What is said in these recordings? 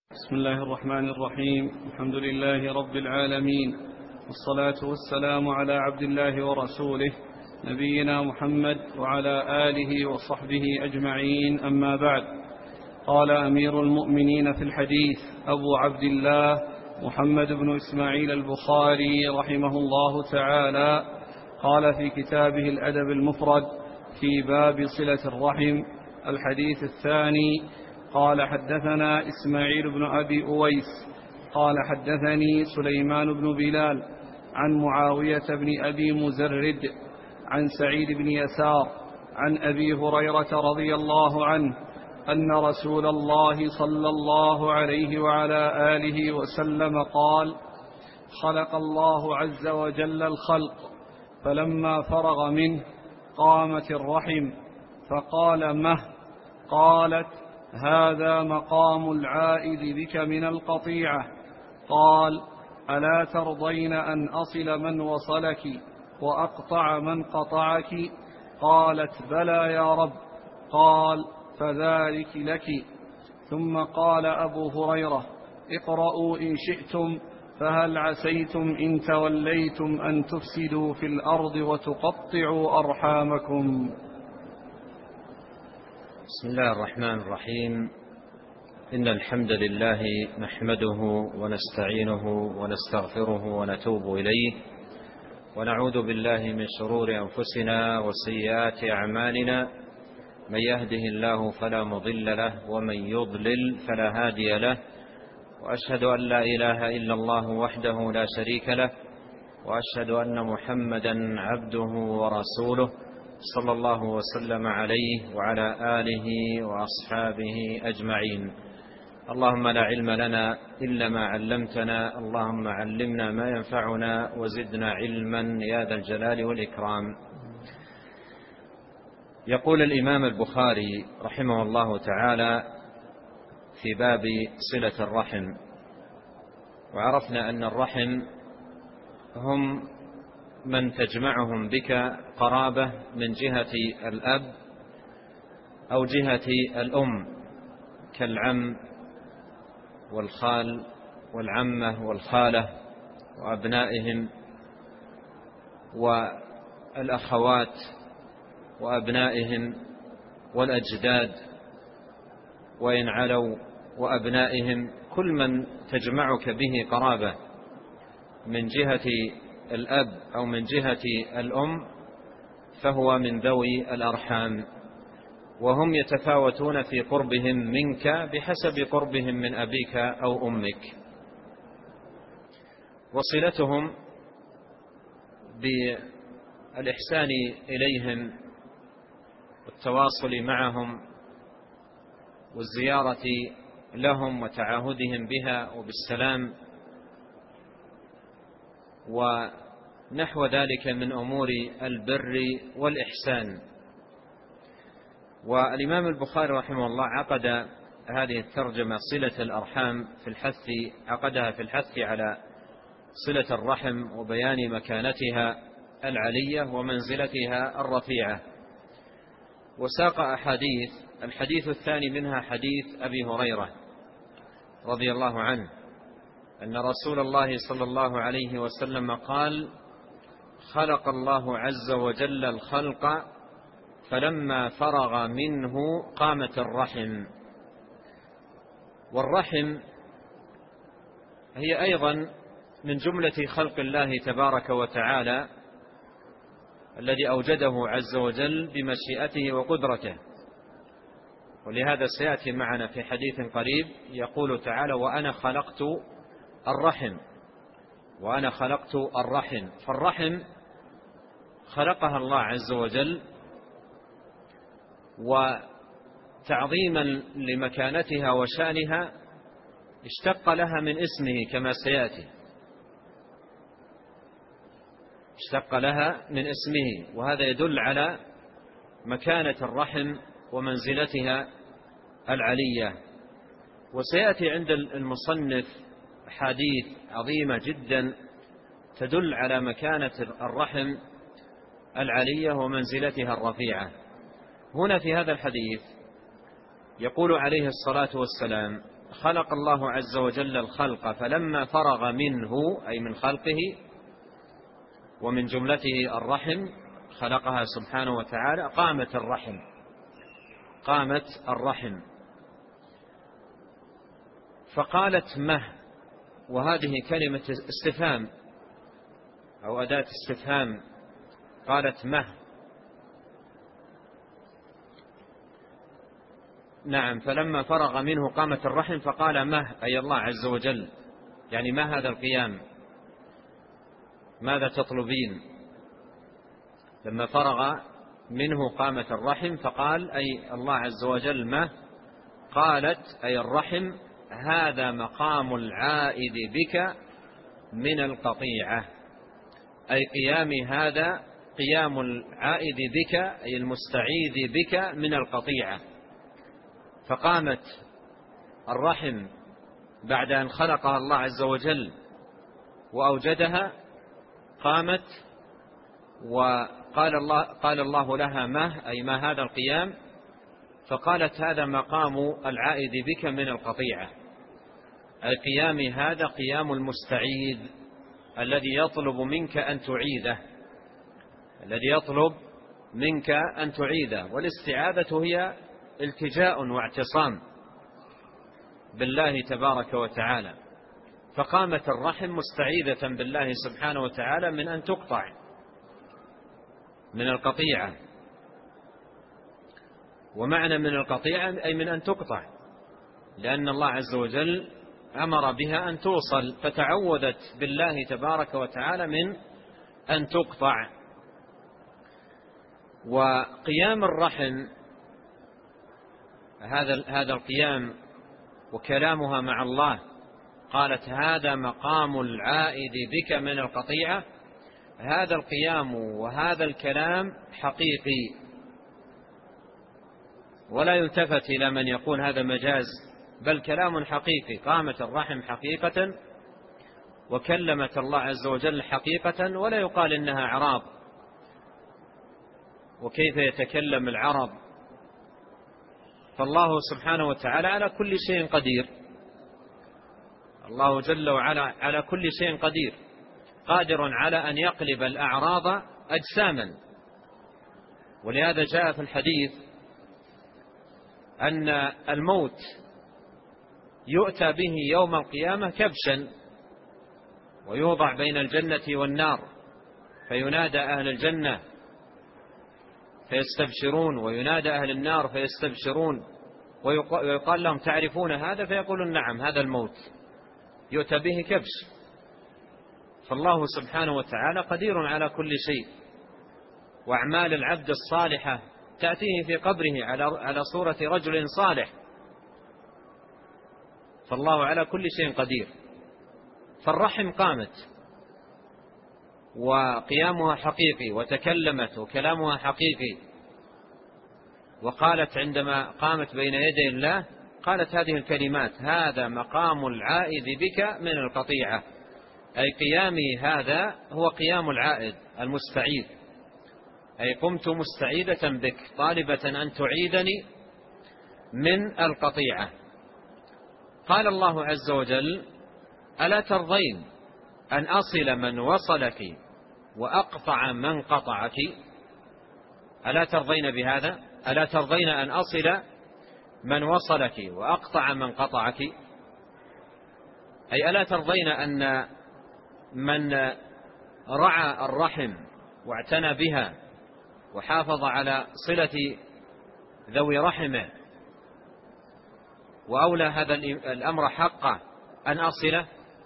بسم الله الرحمن الرحيم. الحمد لله رب العالمين، والصلاة والسلام على عبد الله ورسوله نبينا محمد وعلى آله وصحبه أجمعين، أما بعد. قال أمير المؤمنين في الحديث أبو عبد الله محمد بن إسماعيل البخاري رحمه الله تعالى، قال في كتابه الأدب المفرد في باب صلة الرحم الحديث الثاني، قال حدثنا إسماعيل بن أبي أويس قال حدثني سليمان بن بلال عن معاوية بن أبي مزرد عن سعيد بن يسار عن أبي هريرة رضي الله عنه أن رسول الله صلى الله عليه وعلى آله وسلم قال: خلق الله عز وجل الخلق، فلما فرغ منه قامت الرحم، فقال: مه؟ قالت: هذا مقام العائد بك من القطيعة. قال: ألا ترضين أن أصل من وصلك وأقطع من قطعك؟ قالت: بلى يا رب. قال: فذلك لك. ثم قال أبو هريرة: اقرأوا إن شئتم، فهل عسيتم إن توليتم أن تفسدوا في الأرض وتقطعوا أرحامكم. بسم الله الرحمن الرحيم. إن الحمد لله نحمده ونستعينه ونستغفره ونتوب إليه، ونعوذ بالله من شرور أنفسنا وسيئات أعمالنا، من يهده الله فلا مضل له ومن يضلل فلا هادي له، وأشهد أن لا إله إلا الله وحده لا شريك له، وأشهد أن محمدا عبده ورسوله صلى الله وسلم عليه وعلى آله وأصحابه أجمعين. اللهم لا علم لنا إلا ما علمتنا، اللهم علمنا ما ينفعنا وزدنا علما يا ذا الجلال والإكرام. يقول الإمام البخاري رحمه الله تعالى في باب صلة الرحم، وعرفنا أن الرحم هم من تجمعهم بك قرابة من جهة الأب أو جهة الأم، كالعم والخال والعمة والخالة وأبنائهم، والأخوات وأبنائهم، والأجداد وإن علوا وأبنائهم، كل من تجمعك به قرابة من جهة الأب أو من جهة الأم فهو من ذوي الأرحام، وهم يتفاوتون في قربهم منك بحسب قربهم من أبيك أو أمك. وصلتهم بالإحسان إليهم والتواصل معهم والزيارة لهم وتعاهدهم بها وبالسلام ونحو ذلك من أمور البر والإحسان. والإمام البخاري رحمه الله عقد هذه الترجمة صلة الأرحام عقدها في الحث على صلة الرحم وبيان مكانتها العلية ومنزلتها الرفيعة، وساق أحاديث. الحديث الثاني منها حديث أبي هريرة رضي الله عنه أن رسول الله صلى الله عليه وسلم قال: خلق الله عز وجل الخلق، فلما فرغ منه قامت الرحم. والرحم هي أيضا من جملة خلق الله تبارك وتعالى الذي أوجده عز وجل بمشيئته وقدرته، ولهذا سيأتي معنا في حديث قريب يقول تعالى: وأنا خلقت الرحم. فالرحم خلقها الله عز وجل، وتعظيما لمكانتها وشأنها اشتق لها من اسمه كما سيأتي، اشتق لها من اسمه، وهذا يدل على مكانة الرحم ومنزلتها العلية. وسيأتي عند المصنف حديث عظيمة جدا تدل على مكانة الرحم العلية ومنزلتها الرفيعة. هنا في هذا الحديث يقول عليه الصلاة والسلام: خلق الله عز وجل الخلق، فلما فرغ منه أي من خلقه ومن جملته الرحم خلقها سبحانه وتعالى، قامت الرحم فقالت مه، وهذه كلمة استفهام أو أداة استفهام، قالت مه. نعم، فلما فرغ منه قامت الرحم فقال مه، أي الله عز وجل، يعني ما هذا القيام، ماذا تطلبين؟ لما فرغ منه قامت الرحم فقال أي الله عز وجل مه، قالت أي الرحم هذا مقام العائد بك من القطيعة، أي قيامي هذا قيام العائد بك أي المستعيد بك من القطيعة. فقامت الرحم بعد أن خلقها الله عز وجل وأوجدها، قامت قال الله لها ما، أي ما هذا القيام؟ فقالت هذا مقام العائد بك من القطيعة، أي قيامي هذا قيام المستعيد الذي يطلب منك أن تعيده، والاستعاذة هي التجاء واعتصام بالله تبارك وتعالى. فقامت الرحم مستعيذة بالله سبحانه وتعالى من أن تقطع، من القطيعة، ومعنى من القطيعة أي من أن تقطع، لأن الله عز وجل أمر بها أن توصل، فتعوذت بالله تبارك وتعالى من أن تقطع. وقيام الرحم هذا القيام وكلامها مع الله، قالت هذا مقام العائد بك من القطيعة، هذا القيام وهذا الكلام حقيقي، ولا يلتفت إلى من يقول هذا مجاز، بل كلام حقيقي. قامت الرحم حقيقة وكلمت الله عز وجل حقيقة، ولا يقال إنها عراب، وكيف يتكلم العرب؟ فالله سبحانه وتعالى على كل شيء قدير، الله جل وعلا على كل شيء قدير، قادر على أن يقلب الأعراض أجساما. ولهذا جاء في الحديث أن الموت يؤتى به يوم القيامة كبشا، ويوضع بين الجنة والنار، فينادى أهل الجنة فيستبشرون، وينادى أهل النار فيستبشرون، ويقال لهم تعرفون هذا؟ فيقولون نعم، هذا الموت يؤتى به كبش. فالله سبحانه وتعالى قدير على كل شيء، وأعمال العبد الصالحة تأتيه في قبره على صورة رجل صالح، فالله على كل شيء قدير. فالرحم قامت وقيامها حقيقي، وتكلمت وكلامها حقيقي، وقالت عندما قامت بين يدي الله قالت هذه الكلمات: هذا مقام العائد بك من القطيعة، أي قيامي هذا هو قيام العائد المستعيد، أي قمت مستعيدة بك طالبة أن تعيدني من القطيعة. قال الله عز وجل: ألا ترضين أن أصل من وصلك وأقطع من قطعك؟ ألا ترضين بهذا؟ ألا ترضين أن أصل من وصلك وأقطع من قطعك؟ أي ألا ترضين أن من رعى الرحم واعتنى بها وحافظ على صلة ذوي رحمه وأولى هذا الأمر حقه أن أصله،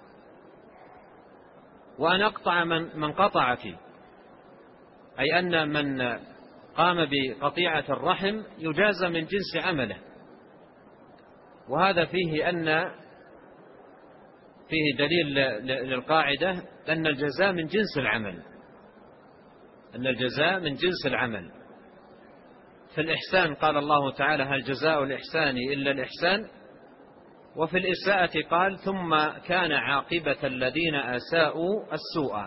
وأن أقطع من قطعك، أي أن من قام بقطيعة الرحم يجازى من جنس عمله. وهذا فيه دليل للقاعدة أن الجزاء من جنس العمل، أن الجزاء من جنس العمل. في الإحسان قال الله تعالى: هل جزاء الإحسان إلا الإحسان؟ وفي الإساءة قال: ثم كان عاقبة الذين أساءوا السوء.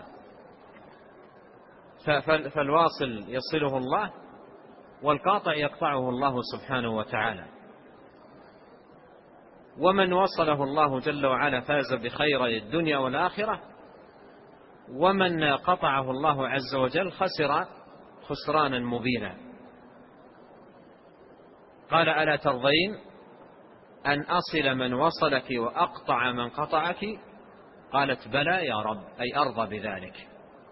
فالواصل يصله الله، والقاطع يقطعه الله سبحانه وتعالى. ومن وصله الله جل وعلا فاز بخيري الدنيا والآخرة، ومن قطعه الله عز وجل خسر خسرانا مبينا. قال: ألا ترضين أن أصل من وصلك وأقطع من قطعك؟ قالت: بلى يا رب، أي أرضى بذلك.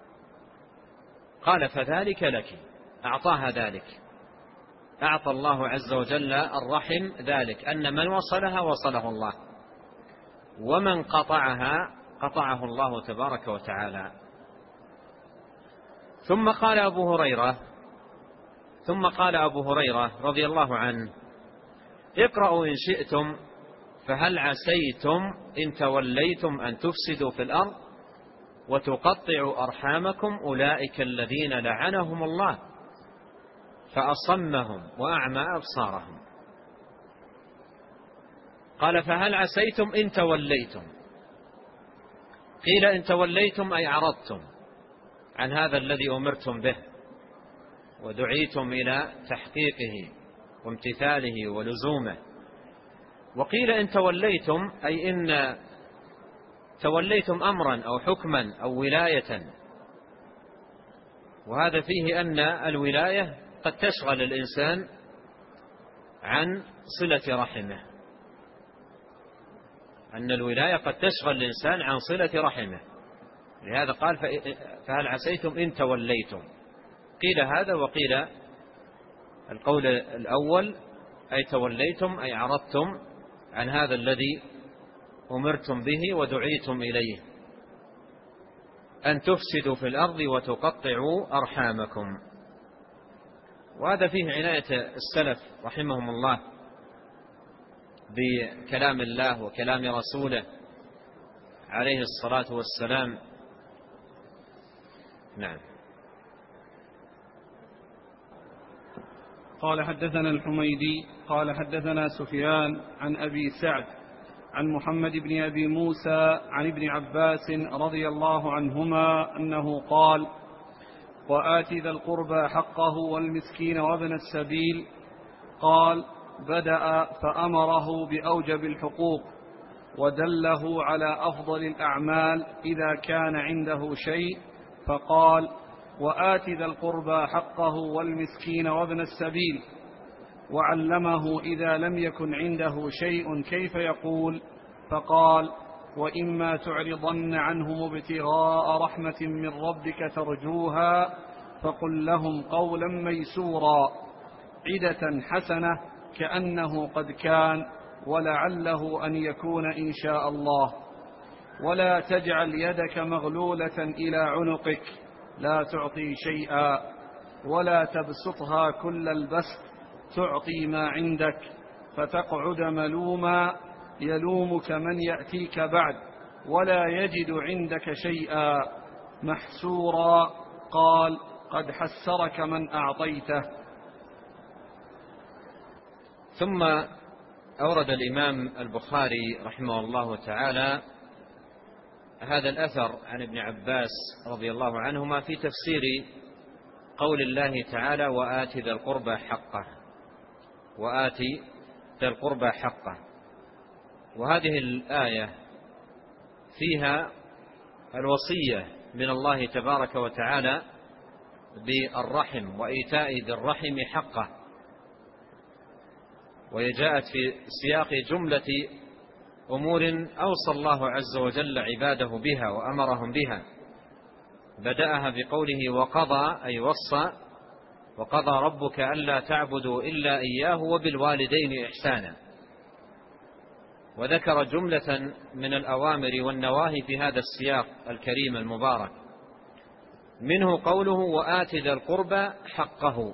قال: فذلك لك. أعطاها ذلك، أعطى الله عز وجل الرحم ذلك، أن من وصلها وصله الله، ومن قطعها قطعه الله تبارك وتعالى. ثم قال أبو هريرة رضي الله عنه: اقرأوا إن شئتم فهل عسيتم إن توليتم أن تفسدوا في الأرض وتقطعوا أرحامكم أولئك الذين لعنهم الله فأصمهم وأعمى أبصارهم. قال: فهل عسيتم إن توليتم؟ قيل: إن توليتم أي عرضتم عن هذا الذي أمرتم به ودعيتم إلى تحقيقه وامتثاله ولزومه. وقيل: إن توليتم أي إن توليتم أمرا أو حكما أو ولاية، وهذا فيه أن الولاية قد تشغل الإنسان عن صلة رحمه، أن الولاية قد تشغل الإنسان عن صلة رحمه. لهذا قال: فهل عسيتم إن توليتم؟ قيل هذا، وقيل القول الأول أي توليتم أي عرضتم عن هذا الذي أمرتم به ودعيتم إليه، أن تفسدوا في الأرض وتقطعوا أرحامكم. وهذا فيه عناية السلف رحمهم الله بكلام الله وكلام رسوله عليه الصلاة والسلام. نعم. قال: حدثنا الحميدي قال: حدثنا سفيان عن أبي سعد عن محمد بن أبي موسى عن ابن عباس رضي الله عنهما أنه قال: وآت ذا القربى حقه والمسكين وابن السبيل. قال: بدأ فأمره بأوجب الحقوق ودله على أفضل الأعمال إذا كان عنده شيء، فقال: وآت ذا القربى حقه والمسكين وابن السبيل، وعلمه إذا لم يكن عنده شيء كيف يقول، فقال: وإما تعرضن عنهم ابتغاء رحمة من ربك ترجوها فقل لهم قولا ميسورا، عدة حسنة كأنه قد كان ولعله أن يكون إن شاء الله. ولا تجعل يدك مغلولة إلى عنقك لا تعطي شيئا، ولا تبسطها كل البسط تعطي ما عندك فتقعد ملوما يلومك من يأتيك بعد ولا يجد عندك شيئا محسورا. قال: قد حسرك من أعطيته. ثم أورد الإمام البخاري رحمه الله تعالى هذا الأثر عن ابن عباس رضي الله عنهما في تفسير قول الله تعالى: وآت ذا القربى حقه، وآت ذا القربى حقه. وهذه الآية فيها الوصية من الله تبارك وتعالى بالرحم وإيتاء ذي الرحم حقه، وهي جاءت في سياق جملة أمور أوصى الله عز وجل عباده بها وأمرهم بها. بدأها بقوله: وقضى أي وصى، وقضى ربك ألا تعبدوا إلا إياه وبالوالدين إحسانا. وذكر جملة من الأوامر والنواهي في هذا السياق الكريم المبارك، منه قوله: وآت ذا القربى حقه،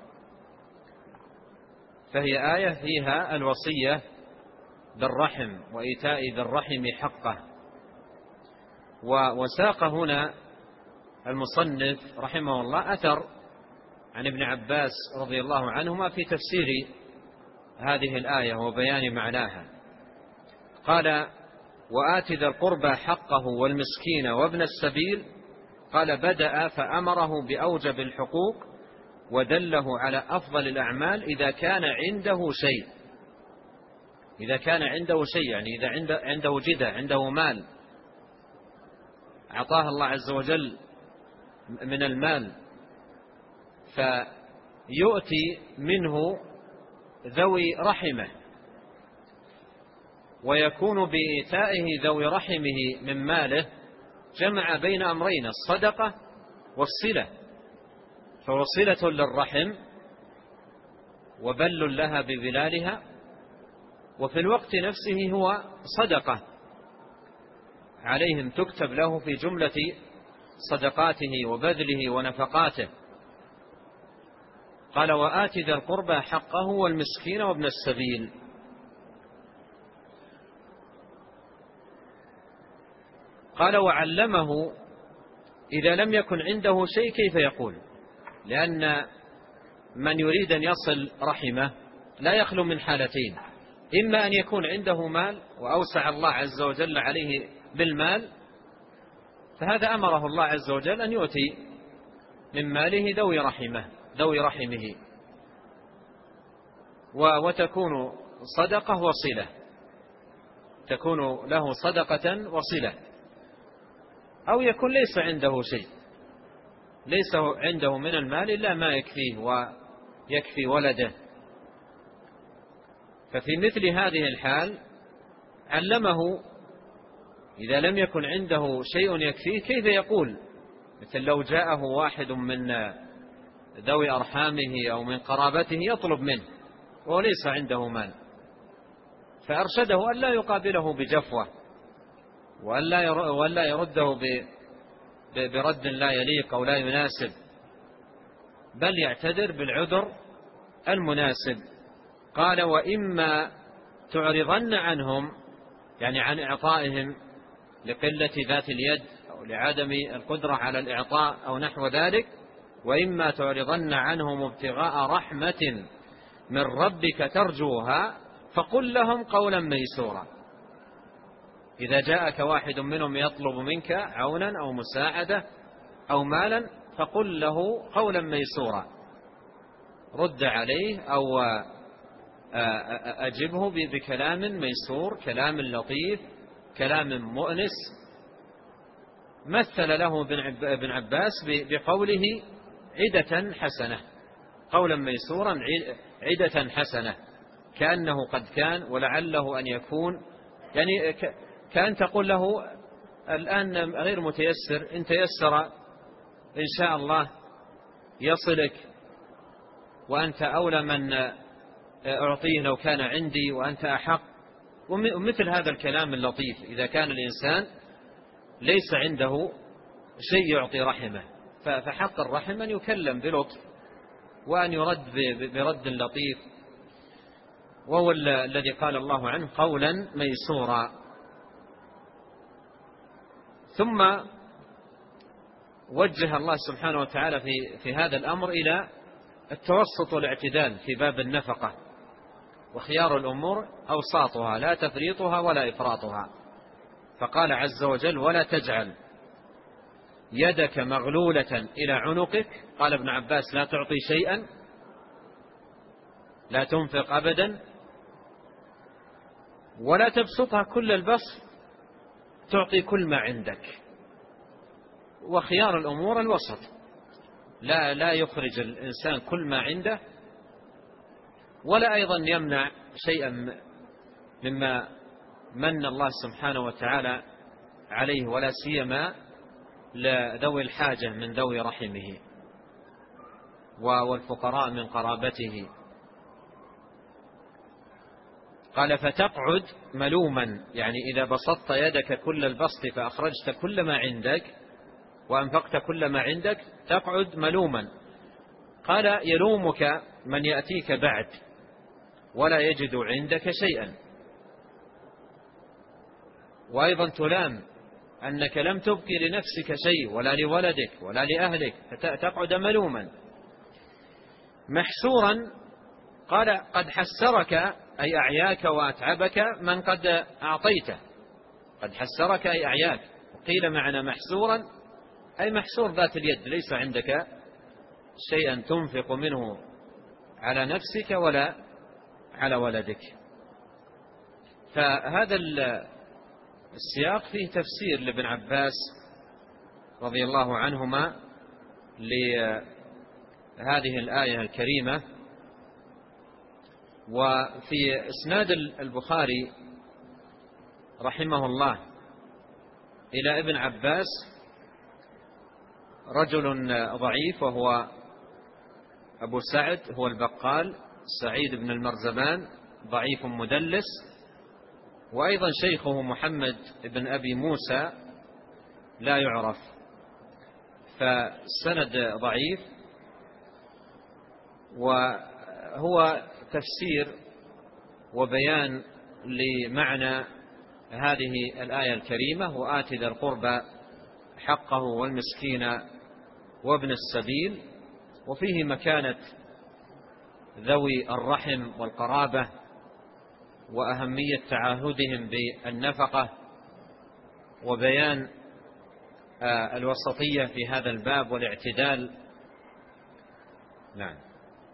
فهي آية فيها الوصية بالرحم وإيتاء ذي الرحم حقه. وساق هنا المصنف رحمه الله أثر عن ابن عباس رضي الله عنهما في تفسير هذه الآية وبيان معناها. قال: وآت ذا القربى حقه والمسكين وابن السبيل. قال: بدأ فأمره بأوجب الحقوق ودله على أفضل الأعمال إذا كان عنده شيء. إذا كان عنده شيء، يعني إذا عنده جدة، عنده مال أعطاه الله عز وجل من المال، فيؤتي منه ذوي رحمه، ويكون بإيتائه ذوي رحمه من ماله جمع بين أمرين: الصدقة والصلة، فهو صلة للرحم وبل لها ببلالها، وفي الوقت نفسه هو صدقة عليهم تكتب له في جملة صدقاته وبذله ونفقاته. قال: وآت ذا القربى حقه والمسكين وابن السبيل. قال: وعلمه إذا لم يكن عنده شيء كيف يقول، لأن من يريد أن يصل رحمه لا يخلو من حالتين: إما أن يكون عنده مال وأوسع الله عز وجل عليه بالمال، فهذا أمره الله عز وجل أن يؤتي من ماله ذوي رحمه، وتكون صدقة وصلة، تكون له صدقة وصلة. أو يكون ليس عنده شيء، ليس عنده من المال إلا ما يكفيه ويكفي ولده، ففي مثل هذه الحال علمه إذا لم يكن عنده شيء يكفيه كيف يقول، مثل لو جاءه واحد من ذوي أرحامه أو من قرابته يطلب منه وهو ليس عنده مال، فأرشده أن لا يقابله بجفوة، وأن لا يرده برد لا يليق أو لا يناسب، بل يعتذر بالعذر المناسب. قال: وإما تعرضن عنهم، يعني عن إعطائهم لقلة ذات اليد أو لعدم القدرة على الإعطاء أو نحو ذلك، وإما تعرضن عنهم ابتغاء رحمة من ربك ترجوها فقل لهم قولا ميسورا. إذا جاءك واحد منهم يطلب منك عونا أو مساعدة أو مالا فقل له قولا ميسورا، رد عليه أو أجبه بكلام ميسور، كلام لطيف، كلام مؤنس. مثل له ابن عباس بقوله عدة حسنة، قولا ميسورا عدة حسنة، كأنه قد كان ولعله أن يكون، يعني كأن تقول له الآن غير متيسر، إن تيسر إن شاء الله يصلك، وأنت أولى من أعطيه لو كان عندي، وأنت أحق، ومثل هذا الكلام اللطيف إذا كان الإنسان ليس عنده شيء يعطي رحمه. فحق الرحم أن يكلم بلطف وأن يرد برد لطيف، وهو الذي قال الله عنه قولا ميسورا. ثم وجه الله سبحانه وتعالى في هذا الأمر إلى التوسط والاعتدال في باب النفقة، وخيار الأمور أوساطها لا تفريطها ولا إفراطها. فقال عز وجل: ولا تجعل يدك مغلولة إلى عنقك. قال ابن عباس: لا تعطي شيئا، لا تنفق أبدا، ولا تبسطها كل البسط، تعطي كل ما عندك. وخيار الأمور الوسط، لا يخرج الإنسان كل ما عنده، ولا أيضا يمنع شيئا مما من الله سبحانه وتعالى عليه، ولا سيما لذوي الحاجة من ذوي رحمه والفقراء من قرابته. قال: فتقعد ملوما، يعني إذا بسطت يدك كل البسط فأخرجت كل ما عندك وأنفقت كل ما عندك تقعد ملوما. قال: يلومك من يأتيك بعد ولا يجد عندك شيئا، وأيضا تلام أنك لم تبقي لنفسك شيء ولا لولدك ولا لأهلك، فتقعد ملوما محسورا. قال: قد حسرك أي أعياك وأتعبك من قد أعطيته، قد حسرك أي أعياك. قيل معنى محسورا أي محسور ذات اليد، ليس عندك شيئا تنفق منه على نفسك ولا على ولدك. فهذا السياق فيه تفسير لابن عباس رضي الله عنهما لهذه الآية الكريمة. وفي إسناد البخاري رحمه الله إلى ابن عباس رجل ضعيف، وهو أبو سعد، هو البقال سعيد بن المرزبان، ضعيف مدلس، وأيضا شيخه محمد بن أبي موسى لا يعرف، فالسند ضعيف. وهو تفسير وبيان لمعنى هذه الآية الكريمة: وآت ذا القربى حقه والمسكين وابن السبيل. وفيه مكانة ذوي الرحم والقرابة وأهمية تعاهدهم بالنفقة، وبيان الوسطية في هذا الباب والاعتدال. نعم.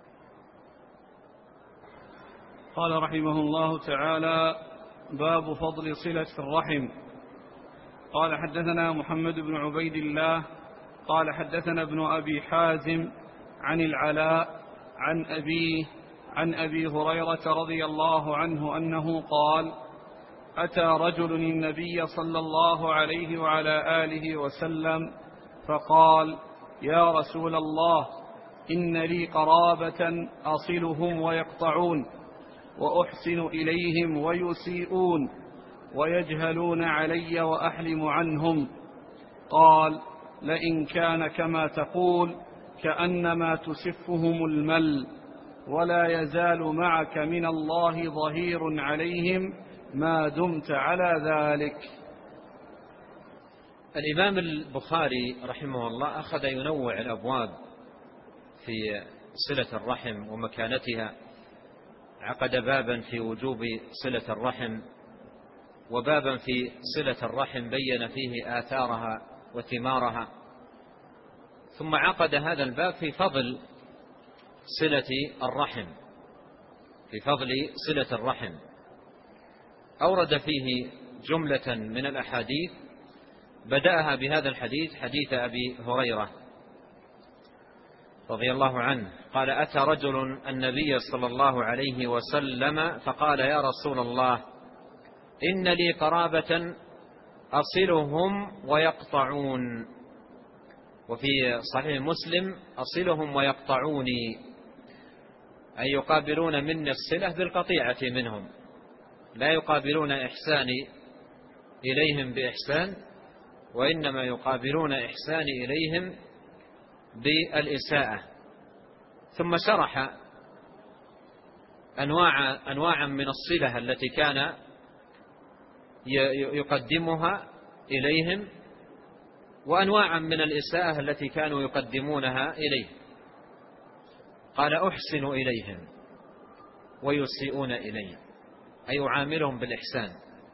قال رحمه الله تعالى: باب فضل صلة الرحم. قال حدثنا محمد بن عبيد الله قال حدثنا ابن أبي حازم عن العلاء عن أبيه عن أبي هريرة رضي الله عنه أنه قال: أتى رجل النبي صلى الله عليه وعلى آله وسلم فقال: يا رسول الله، إن لي قرابة أصلهم ويقطعون، وأحسن إليهم ويسيئون، ويجهلون علي وأحلم عنهم. قال: لئن كان كما تقول كأنما تسفهم المل، ولا يزال معك من الله ظهير عليهم ما دمت على ذلك. الإمام البخاري رحمه الله أخذ ينوع الأبواب في صلة الرحم ومكانتها. عقد بابا في وجوب صلة الرحم، وبابا في صلة الرحم بين فيه آثارها وثمارها، ثم عقد هذا الباب في فضل صلة الرحم، في فضل صلة الرحم. أورد فيه جملة من الأحاديث، بدأها بهذا الحديث، حديث أبي هريرة رضي الله عنه قال: أتى رجل النبي صلى الله عليه وسلم فقال: يا رسول الله، إن لي قرابة أصلهم ويقطعون. وفي صحيح مسلم: أصلهم ويقطعوني، أي يقابلون مني الصلة بالقطيعة منهم، لا يقابلون إحساني إليهم بإحسان، وإنما يقابلون إحساني إليهم بالإساءة. ثم شرح أنواعا من الصلة التي كان يقدمها إليهم، وأنواعا من الإساءة التي كانوا يقدمونها إليه. قال: أحسن إليهم ويسيئون إلي، أي يعاملهم بالإحسان.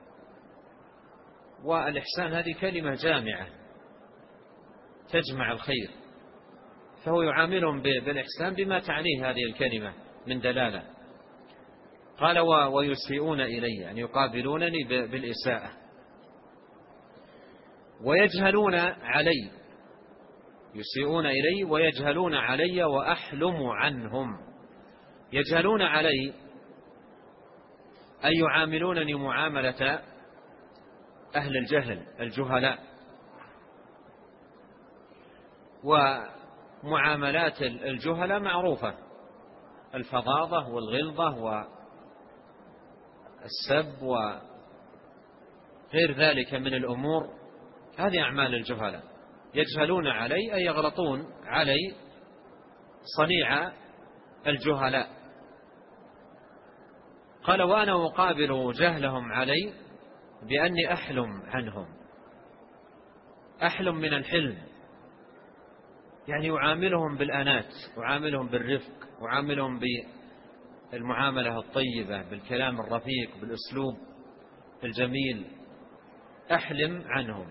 والإحسان هذه كلمة جامعة تجمع الخير، فهو يعاملهم بالإحسان بما تعنيه هذه الكلمة من دلالة. قال: ويسيئون إلي، يعني يقابلونني بالإساءة. ويجهلون علي، يسيئون إلي ويجهلون علي وأحلم عنهم. يجهلون علي أي يعاملونني معاملة أهل الجهل الجهلاء، ومعاملات الجهلاء معروفة: الفظاظة والغلظة والسب وغير ذلك من الأمور، هذه أعمال الجهلاء. يجهلون علي أي يغلطون علي صنيع الجهلاء. قال: وأنا أقابل جهلهم علي بأني أحلم عنهم. أحلم من الحلم، يعني يعاملهم بالأنات، يعاملهم بالرفق، يعاملهم بالمعاملة الطيبة، بالكلام الرفيق، بالأسلوب الجميل. أحلم عنهم.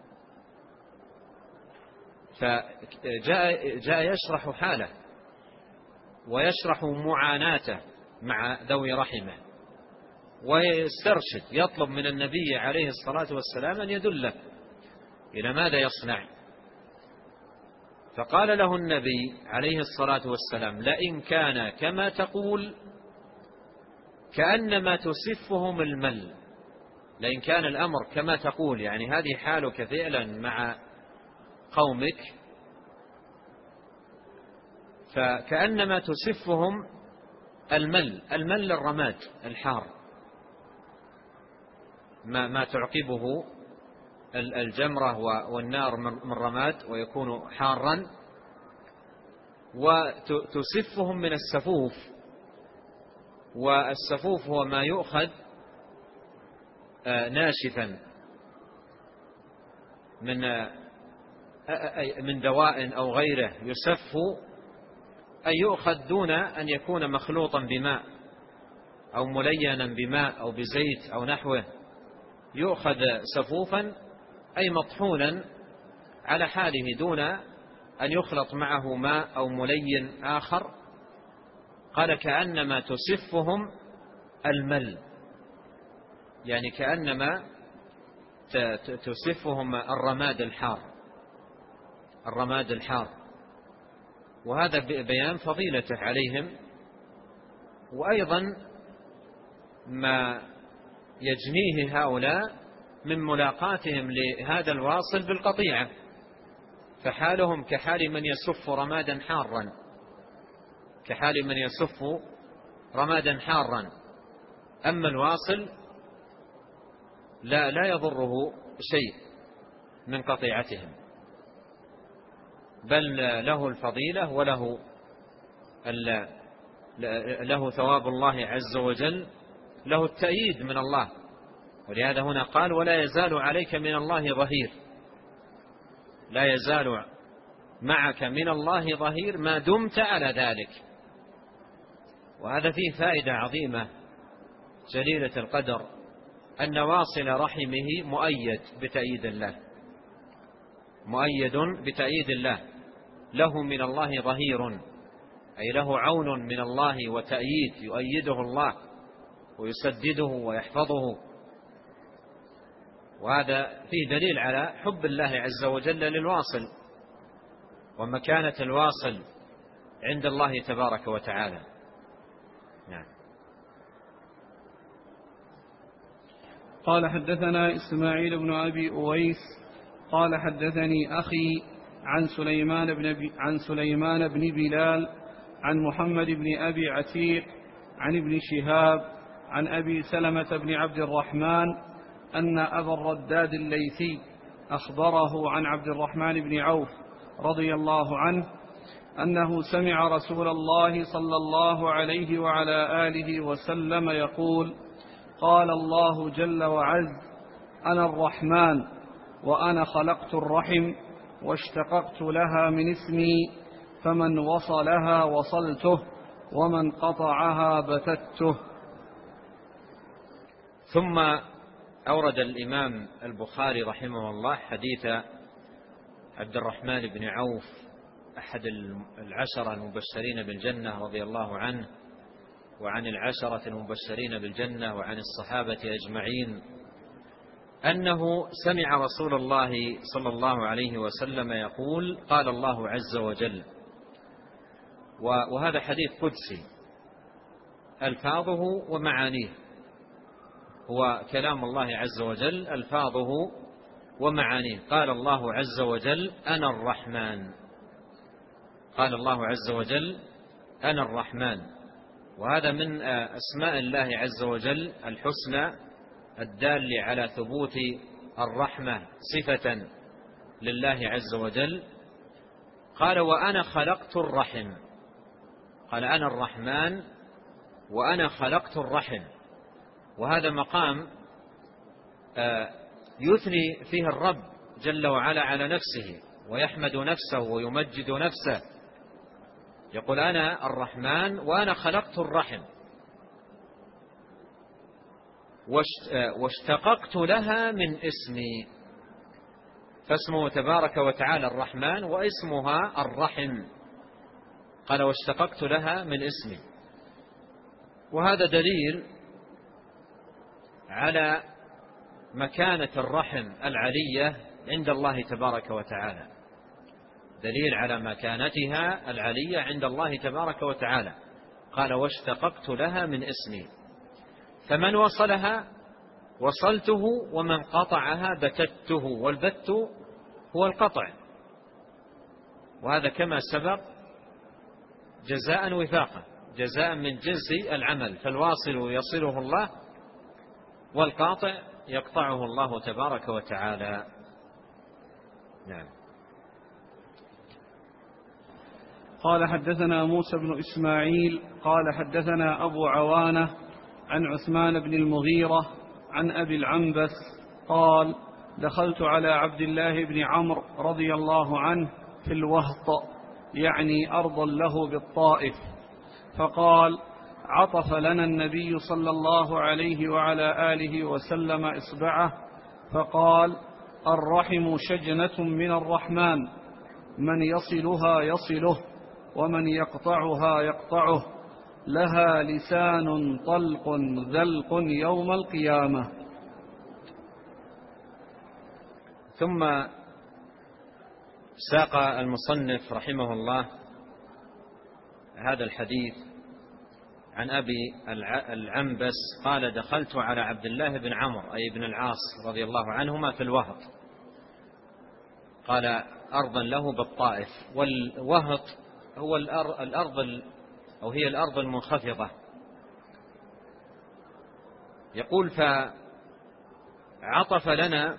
فجاء يشرح حاله ويشرح معاناته مع ذوي رحمه، ويسترشد، يطلب من النبي عليه الصلاة والسلام أن يدله إلى ماذا يصنع. فقال له النبي عليه الصلاة والسلام: لئن كان كما تقول كأنما تسفهم المل. لئن كان الأمر كما تقول، يعني هذه حالك فعلا مع قومك، فكأنما تسفهم المل. المل الرماد الحار، ما تعقبه الجمرة والنار من رماد ويكون حارا، وتسفهم من السفوف. والسفوف هو ما يؤخذ ناشفا من دواء أو غيره، يسف أي يؤخذ دون أن يكون مخلوطا بماء أو ملينا بماء أو بزيت أو نحوه، يؤخذ سفوفا أي مطحونا على حاله دون أن يخلط معه ماء أو ملين آخر. قال: كأنما تسفهم المل، يعني كأنما تسفهم الرماد الحار، الرماد الحار. وهذا بيان فضيلته عليهم، وأيضا ما يجنيه هؤلاء من ملاقاتهم لهذا الواصل بالقطيعة، فحالهم كحال من يسف رمادا حارا، كحال من يسف رمادا حارا. أما الواصل لا يضره شيء من قطيعتهم، بل له الفضيلة وله له ثواب الله عز وجل، له التأييد من الله. ولهذا هنا قال: ولا يزال عليك من الله ظهير. لا يزال معك من الله ظهير ما دمت على ذلك. وهذا فيه فائدة عظيمة جليلة القدر، أن واصل رحمه مؤيد بتأييد الله، مؤيد بتأييد الله، له من الله ظهير، أي له عون من الله وتأييد، يؤيده الله ويسدده ويحفظه. وهذا فيه دليل على حب الله عز وجل للواصل ومكانة الواصل عند الله تبارك وتعالى. نعم. قال: حدثنا إسماعيل بن أبي أويس قال: حدثني أخي عن سليمان بن بلال عن محمد بن أبي عتيق عن ابن شهاب عن أبي سلمة بن عبد الرحمن أن أبا الرداد الليثي أخبره عن عبد الرحمن بن عوف رضي الله عنه أنه سمع رسول الله صلى الله عليه وعلى آله وسلم يقول: قال الله جل وعز: أنا الرحمن وأنا خلقت الرحم واشتققت لها من اسمي، فمن وصلها وصلته ومن قطعها بتته. ثم أورد الإمام البخاري رحمه الله حديث عبد الرحمن بن عوف أحد العشرة المبشرين بالجنة رضي الله عنه، وعن العشرة المبشرين بالجنة، وعن الصحابة أجمعين، أنه سمع رسول الله صلى الله عليه وسلم يقول: قال الله عز وجل. وهذا حديث قدسي ألفاظه ومعانيه، هو كلام الله عز وجل ألفاظه ومعانيه. قال الله عز وجل: أنا الرحمن. قال الله عز وجل: أنا الرحمن. وهذا من أسماء الله عز وجل الحسنى الدال على ثبوت الرحمة صفة لله عز وجل. قال: وأنا خلقت الرحم. قال: أنا الرحمن وأنا خلقت الرحم. وهذا مقام يثني فيه الرب جل وعلا على نفسه، ويحمد نفسه ويمجد نفسه. يقول: أنا الرحمن وأنا خلقت الرحم واشتققت لها من اسمي. فاسمه تبارك وتعالى الرحمن واسمها الرحم. قال: واشتققت لها من اسمي. وهذا دليل على مكانة الرحم العلية عند الله تبارك وتعالى، دليل على مكانتها العلية عند الله تبارك وتعالى. قال واشتققت لها من اسمي، فمن وصلها وصلته ومن قطعها بتته، والبت هو القطع، وهذا كما سبق جزاء وفاقا، جزاء من جنس العمل، فالواصل يصله الله والقاطع يقطعه الله تبارك وتعالى. نعم. قال حدثنا موسى بن إسماعيل قال حدثنا أبو عوانة عن عثمان بن المغيرة عن أبي العنبس قال دخلت على عبد الله بن عمرو رضي الله عنه في الوهط، يعني أرضا له بالطائف، فقال عطف لنا النبي صلى الله عليه وعلى آله وسلم إصبعه فقال الرحم شجنة من الرحمن، من يصلها يصله ومن يقطعها يقطعه، لها لسان طلق ذلق يوم القيامة. ثم ساق المصنف رحمه الله هذا الحديث عن أبي العنبس قال دخلت على عبد الله بن عمرو أي بن العاص رضي الله عنهما في الوهط، قال أرضا له بالطائف، والوهط هو الأرض أو هي الأرض المنخفضة. يقول فعطف لنا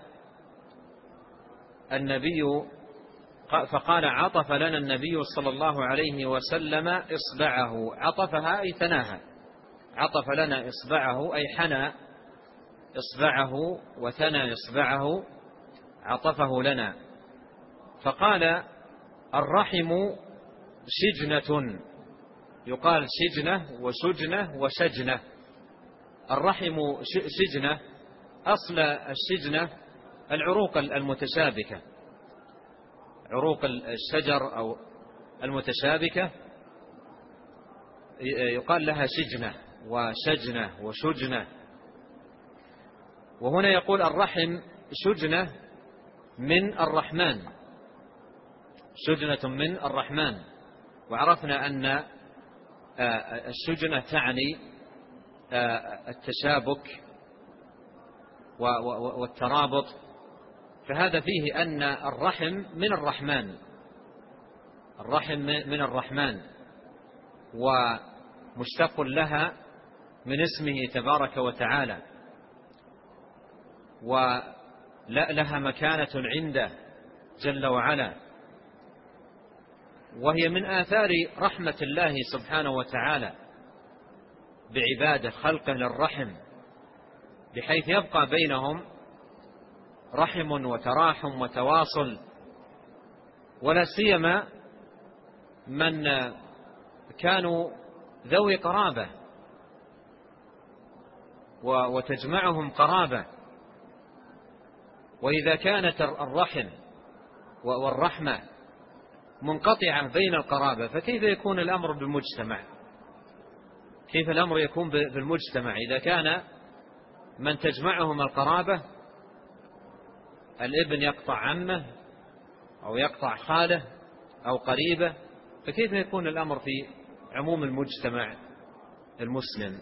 النبي، فقال عطف لنا النبي صلى الله عليه وسلم إصبعه، عطفها أي ثناها، عطف لنا إصبعه أي حنى إصبعه وثنى إصبعه، عطفه لنا. فقال الرحم شجنة، يقال شجنة وشجنة وشجنة. الرحم شجنة، أصل الشجنة العروق المتشابكة، عروق الشجر أو المتشابكة يقال لها شجنة وشجنة وشجنة. وهنا يقول الرحم شجنة من الرحمن، شجنة من الرحمن. وعرفنا أن الشجنة تعني التشابك والترابط، فهذا فيه أن الرحم من الرحمن، الرحم من الرحمن ومشتق لها من اسمه تبارك وتعالى، ولها مكانة عنده جل وعلا، وهي من آثار رحمة الله سبحانه وتعالى بعباده، خلقه للرحم، بحيث يبقى بينهم رحم وتراحم وتواصل، ولا سيما من كانوا ذوي قرابة وتجمعهم قرابة. وإذا كانت الرحم والرحمة منقطعة بين القرابة، فكيف يكون الأمر بالمجتمع؟ كيف الأمر يكون بالمجتمع إذا كان من تجمعهم القرابة، الابن يقطع عمه أو يقطع خاله أو قريبه، فكيف يكون الأمر في عموم المجتمع المسلم؟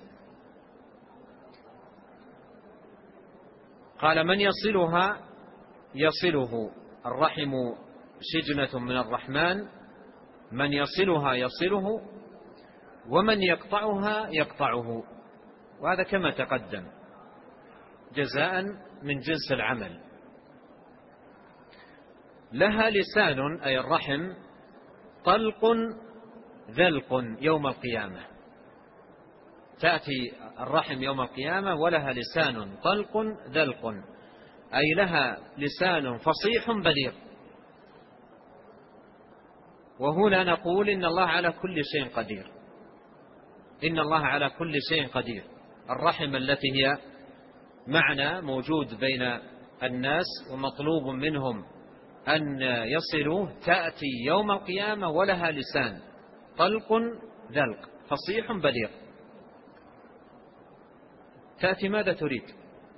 قال من يصلها يصله، الرحم شجنة من الرحمن، من يصلها يصله ومن يقطعها يقطعه، وهذا كما تقدم جزاء من جنس العمل. لها لسان أي الرحم طلق ذلق يوم القيامة، تأتي الرحم يوم القيامة ولها لسان طلق ذلق، أي لها لسان فصيح بليغ. وهنا نقول إن الله على كل شيء قدير، إن الله على كل شيء قدير. الرحم التي هي معنى موجود بين الناس ومطلوب منهم أن يصلوا، تأتي يوم القيامة ولها لسان طلق ذلق فصيح بليغ. تأتي ماذا تريد؟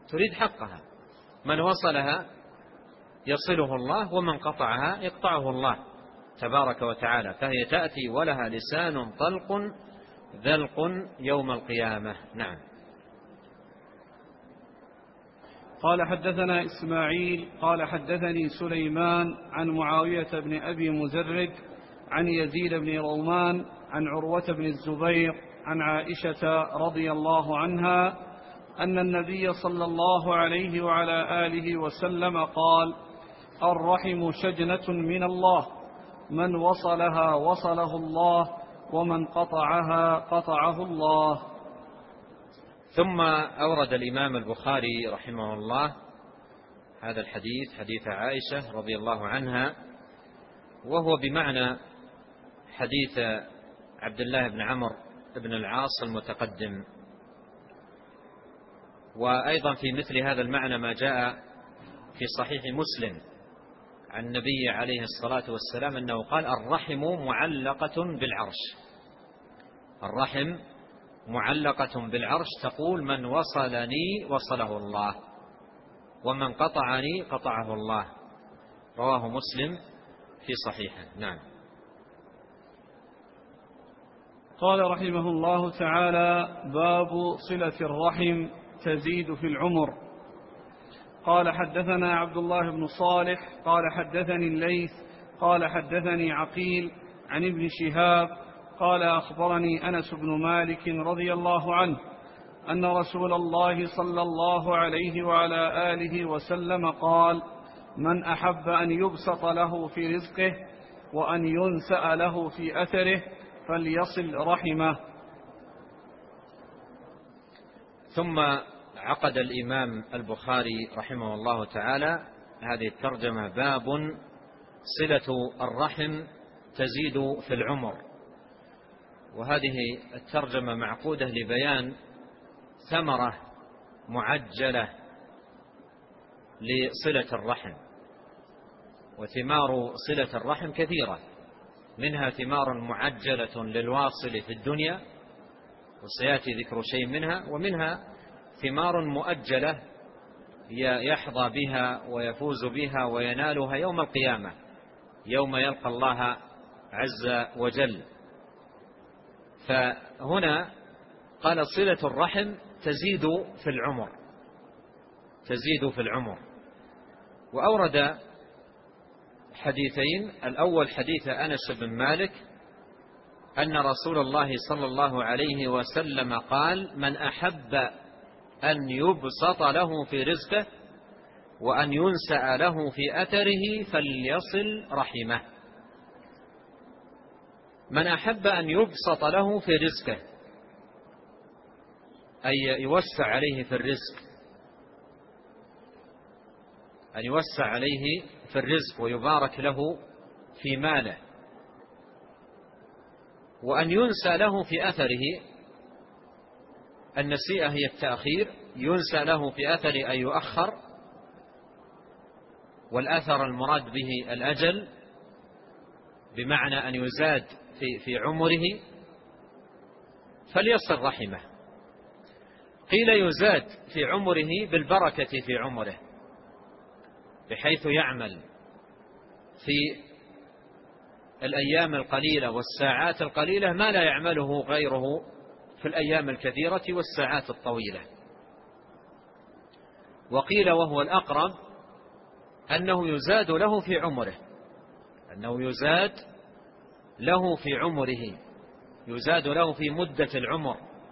تريد حقها. من وصلها يصله الله، ومن قطعها يقطعه الله تبارك وتعالى. فهي تأتي ولها لسان طلق ذلق يوم القيامة. نعم. قال حدثنا إسماعيل قال حدثني سليمان عن معاوية بن أبي مزرد عن يزيد بن رومان عن عروة بن الزبير عن عائشة رضي الله عنها أن النبي صلى الله عليه وعلى آله وسلم قال: الرحم شجنة من الله، من وصلها وصله الله، ومن قطعها قطعه الله. ثم أورد الإمام البخاري رحمه الله هذا الحديث، حديث عائشة رضي الله عنها، وهو بمعنى حديث عبد الله بن عمرو بن العاص المتقدم. وأيضا في مثل هذا المعنى ما جاء في صحيح مسلم عن النبي عليه الصلاة والسلام أنه قال: الرحم معلقة بالعرش. الرحم معلقة بالعرش، تقول: من وصلني وصله الله، ومن قطعني قطعه الله. رواه مسلم في صحيحه. نعم. قال رحمه الله تعالى: باب صلة الرحم تزيد في العمر. قال حدثنا عبد الله بن صالح قال حدثني الليث قال حدثني عقيل عن ابن شهاب قال أخبرني أنس بن مالك رضي الله عنه أن رسول الله صلى الله عليه وعلى آله وسلم قال: من أحب أن يبسط له في رزقه وأن ينسأ له في أثره فليصل رحمه. ثم عقد الإمام البخاري رحمه الله تعالى هذه الترجمة: باب صلة الرحم تزيد في العمر. وهذه الترجمة معقودة لبيان ثمرة معجلة لصلة الرحم. وثمار صلة الرحم كثيرة، منها ثمار معجلة للواصل في الدنيا وسيأتي ذكر شيء منها، ومنها ثمار مؤجلة يحظى بها ويفوز بها وينالها يوم القيامة، يوم يلقى الله عز وجل. فهنا قال: صلة الرحم تزيد في العمر، تزيد في العمر. وأورد حديثين: الأول حديث أنس بن مالك أن رسول الله صلى الله عليه وسلم قال: من أحب أن يبسط له في رزقه وأن ينسأ له في أثره فليصل رحمه. من أحب أن يبسط له في رزقه، أي يوسع عليه في الرزق، أن يوسع عليه في الرزق ويبارك له في ماله. وأن ينسى له في أثره، النسيئة هي التأخير، ينسى له في أثر أي يؤخر، والأثر المراد به الأجل، بمعنى أن يزاد في عمره فليصل رحمه. قيل يزاد في عمره بالبركة في عمره، بحيث يعمل في الأيام القليلة والساعات القليلة ما لا يعمله غيره في الأيام الكثيرة والساعات الطويلة. وقيل وهو الأقرب أنه يزاد له في عمره، أنه يزاد له في عمره، يزاد له في مدة العمر.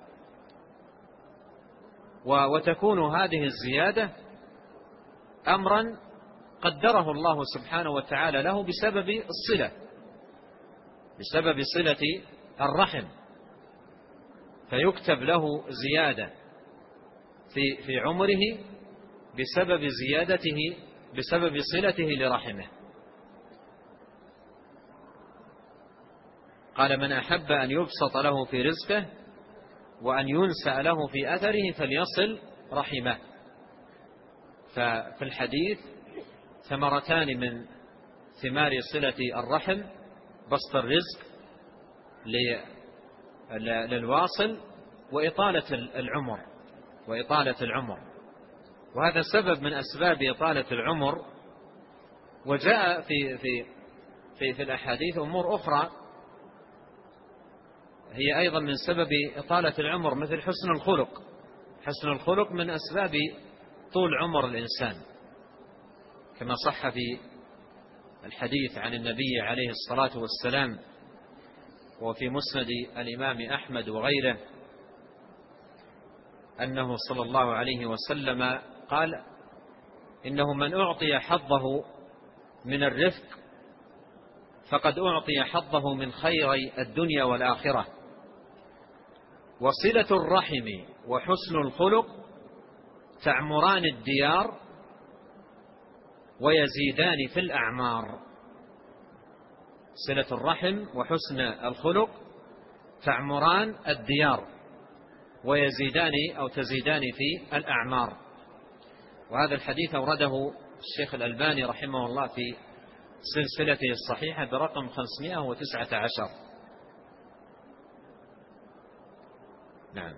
وتكون هذه الزيادة أمرا قدره الله سبحانه وتعالى له بسبب الصلة، بسبب صلة الرحم، فيكتب له زيادة في عمره بسبب زيادته، بسبب صلته لرحمه. قال: من أحب أن يبسط له في رزقه وأن ينسأ له في أثره فليصل رحمه. ففي الحديث ثمرتان من ثمار صلة الرحم: بسط الرزق للواصل وإطالة العمر، وهذا سبب من أسباب إطالة العمر. وجاء في الأحاديث أمور أخرى هي أيضا من سبب إطالة العمر، مثل حسن الخلق. حسن الخلق من أسباب طول عمر الإنسان، كما صح في الحديث عن النبي عليه الصلاة والسلام وفي مسند الإمام أحمد وغيره أنه صلى الله عليه وسلم قال: إنه من أعطي حظه من الرفق فقد أعطي حظه من خيري الدنيا والآخرة. وصلة الرحم وحسن الخلق تعمران الديار ويزيدان في الأعمار. صلة الرحم وحسن الخلق تعمران الديار ويزيدان أو تزيدان في الأعمار. وهذا الحديث أورده الشيخ الألباني رحمه الله في سلسلته الصحيحة برقم 519. نعم.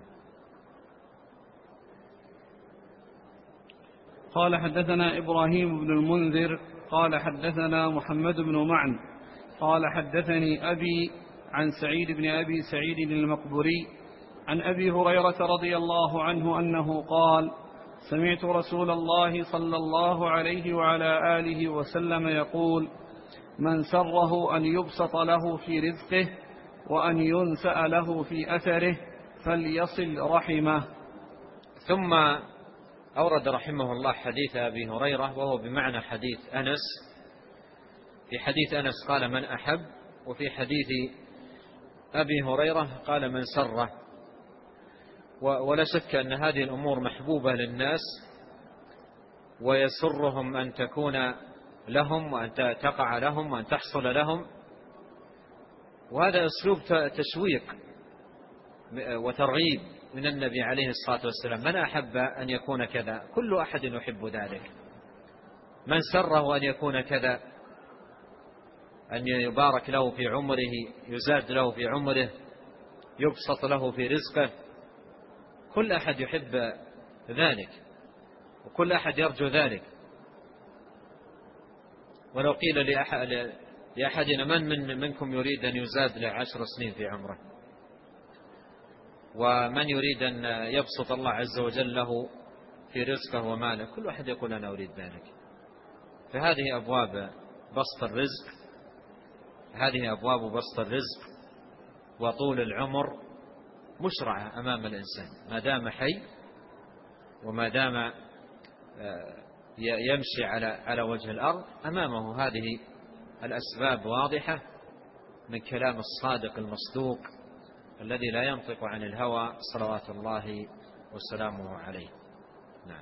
قال: حدثنا إبراهيم بن المنذر قال حدثنا محمد بن معن قال حدثني أبي عن سعيد بن أبي سعيد المقبري عن أبي هريرة رضي الله عنه أنه قال: سمعت رسول الله صلى الله عليه وعلى آله وسلم يقول: من سره أن يبسط له في رزقه وأن ينسأ له في أثره فليصل رحمه. ثم أورد رحمه الله حديث أبي هريرة وهو بمعنى حديث أنس. في حديث أنس قال: من أحب، وفي حديث أبي هريرة قال: من سره. ولا شك أن هذه الأمور محبوبة للناس ويسرهم أن تكون لهم وأن تقع لهم وأن تحصل لهم، وهذا أسلوب تشويق وترغيب من النبي عليه الصلاة والسلام. من أحب أن يكون كذا، كل أحد يحب ذلك. من سره أن يكون كذا، أن يبارك له في عمره، يزاد له في عمره، يبسط له في رزقه، كل أحد يحب ذلك وكل أحد يرجو ذلك. ولو قيل لأحدنا: من منكم يريد أن يزاد له 10 سنين في عمره، ومن يريد أن يبسط الله عز وجل له في رزقه وماله، كل واحد يقول: أنا أريد ذلك. فهذه أبواب بسط الرزق، هذه أبواب بسط الرزق وطول العمر مشرعة أمام الإنسان ما دام حي وما دام يمشي على وجه الأرض. أمامه هذه الأسباب واضحة من كلام الصادق المصدوق الذي لا ينطق عن الهوى صلوات الله وسلامه عليه. نعم.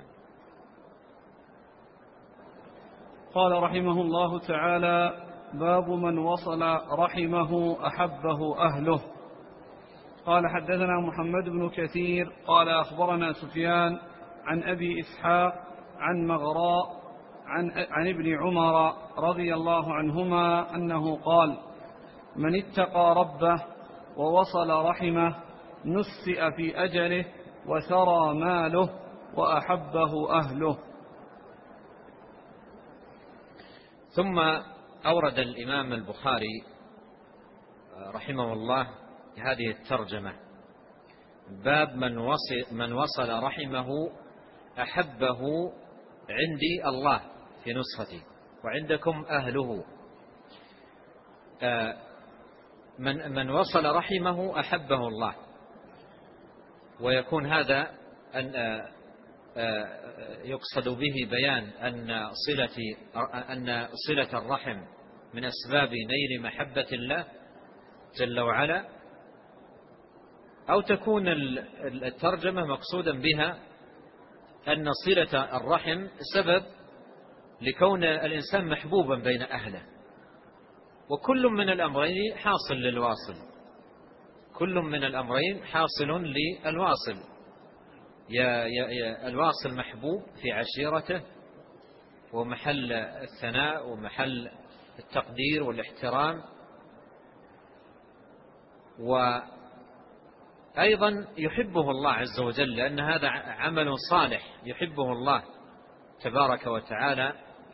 قال رحمه الله تعالى: باب من وصل رحمه أحبه أهله. قال: حدثنا محمد بن كثير قال أخبرنا سفيان عن أبي إسحاق عن مغراء عن ابن عمر رضي الله عنهما أنه قال: من اتقى ربه ووصل رحمه نسئ في أجله وثرى ماله وأحبه أهله. ثم أورد الإمام البخاري رحمه الله هذه الترجمة: باب من وصل رحمه أحبه عندي الله في نسختي وعندكم أهله. من وصل رحمه أحبه الله، ويكون هذا أن يقصد به بيان أن صلة الرحم من أسباب نيل محبة الله جل وعلا، أو تكون الترجمة مقصودا بها أن صلة الرحم سبب لكون الإنسان محبوبا بين أهله. وكل من الأمرين حاصل للواصل، كل من الأمرين حاصل للواصل. الواصل محبوب في عشيرته ومحل الثناء ومحل التقدير والاحترام، وأيضا يحبه الله عز وجل لأن هذا عمل صالح يحبه الله تبارك وتعالى.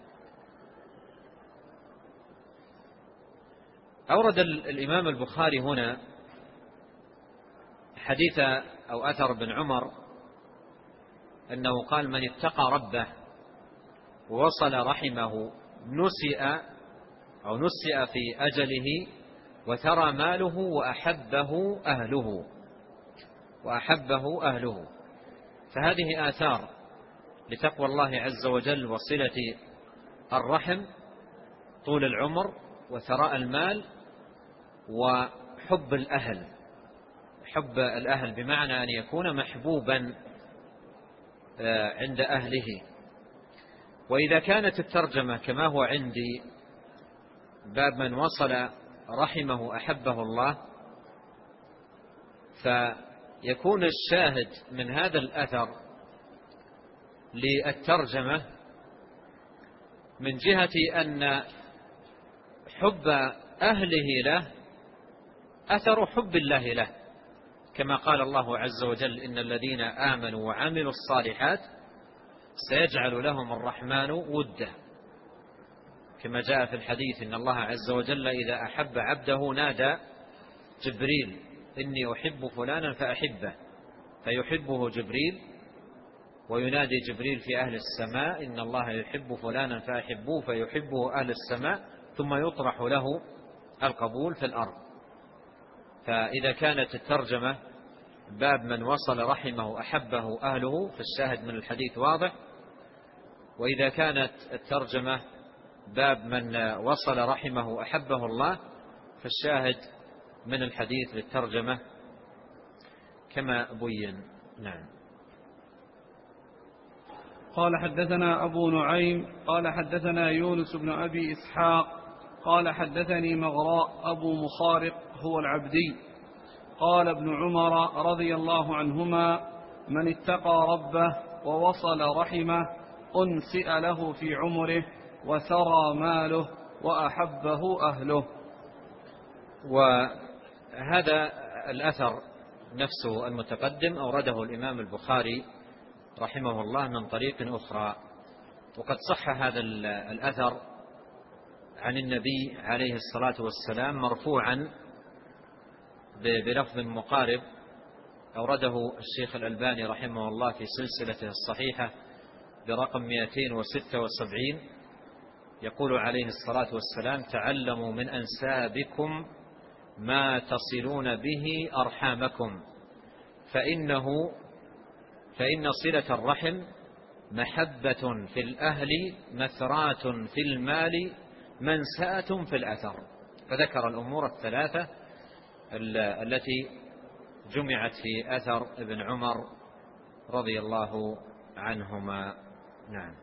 أورد الإمام البخاري هنا حديث أو أثر بن عمر أنه قال: من اتقى ربه ووصل رحمه نسئ في أجله وترى ماله وأحبه أهله. فهذه آثار لتقوى الله عز وجل وصلة الرحم، طول العمر وثراء المال وحب الأهل. حب الأهل بمعنى أن يكون محبوبا عند أهله. وإذا كانت الترجمة كما هو عندي باب من وصل رحمه أحبه الله، فيكون الشاهد من هذا الأثر للترجمة من جهة أن حب أهله له أثر حب الله له، كما قال الله عز وجل: إن الذين آمنوا وعملوا الصالحات سيجعل لهم الرحمن ودا، كما جاء في الحديث: إن الله عز وجل إذا أحب عبده نادى جبريل: إني أحب فلانا فأحبه، فيحبه جبريل، وينادي جبريل في أهل السماء: إن الله يحب فلانا فأحبوه، فيحبه أهل السماء، ثم يطرح له القبول في الأرض. فإذا كانت الترجمة باب من وصل رحمه أحبه أهله، فالشاهد من الحديث واضح. وإذا كانت الترجمة باب من وصل رحمه أحبه الله، فالشاهد من الحديث للترجمة كما بين. نعم. قال: حدثنا أبو نعيم قال حدثنا يونس بن أبي إسحاق قال حدثني مغراء أبو مخارق هو العبدي قال: ابن عمر رضي الله عنهما: من اتقى ربه ووصل رحمه أنسئ له في عمره وثرى ماله وأحبه أهله. وهذا الأثر نفسه المتقدم أورده الإمام البخاري رحمه الله من طريق أخرى، وقد صح هذا الأثر عن النبي عليه الصلاة والسلام مرفوعا بلفظ مقارب، أورده الشيخ الألباني رحمه الله في سلسلته الصحيحة برقم 276. يقول عليه الصلاة والسلام: تعلموا من أنسابكم ما تصلون به أرحامكم، فإن صلة الرحم محبة في الأهل مثرات في المال منسأة في الأثر. فذكر الأمور الثلاثة التي جمعت في أثر ابن عمر رضي الله عنهما. نعم.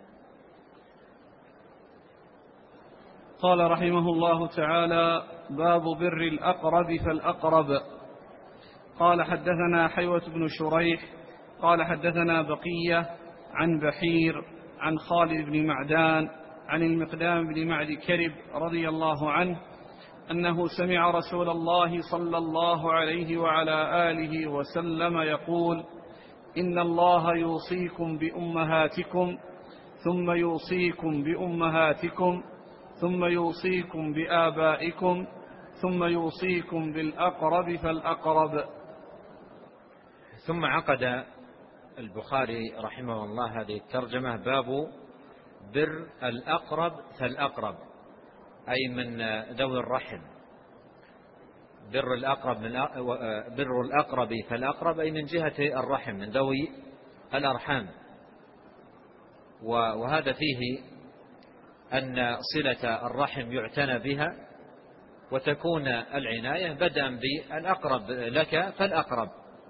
قال رحمه الله تعالى: باب بر الأقرب فالأقرب. قال: حدثنا حيوة بن شريح قال حدثنا بقية عن بحير عن خالد بن معدان عن المقدام بن معد كرب رضي الله عنه أنه سمع رسول الله صلى الله عليه وعلى آله وسلم يقول: إن الله يوصيكم بأمهاتكم ثم يوصيكم بأمهاتكم ثم يوصيكم بآبائكم ثم يوصيكم بالأقرب فالأقرب. ثم عقد البخاري رحمه الله هذه الترجمة: باب بر الأقرب فالأقرب، أي من ذوي الرحم. بر الأقرب فالأقرب، أي من جهة الرحم، من ذوي الأرحام. وهذا فيه أن صلة الرحم يعتنى بها، وتكون العناية بدءا بالأقرب لك فالأقرب.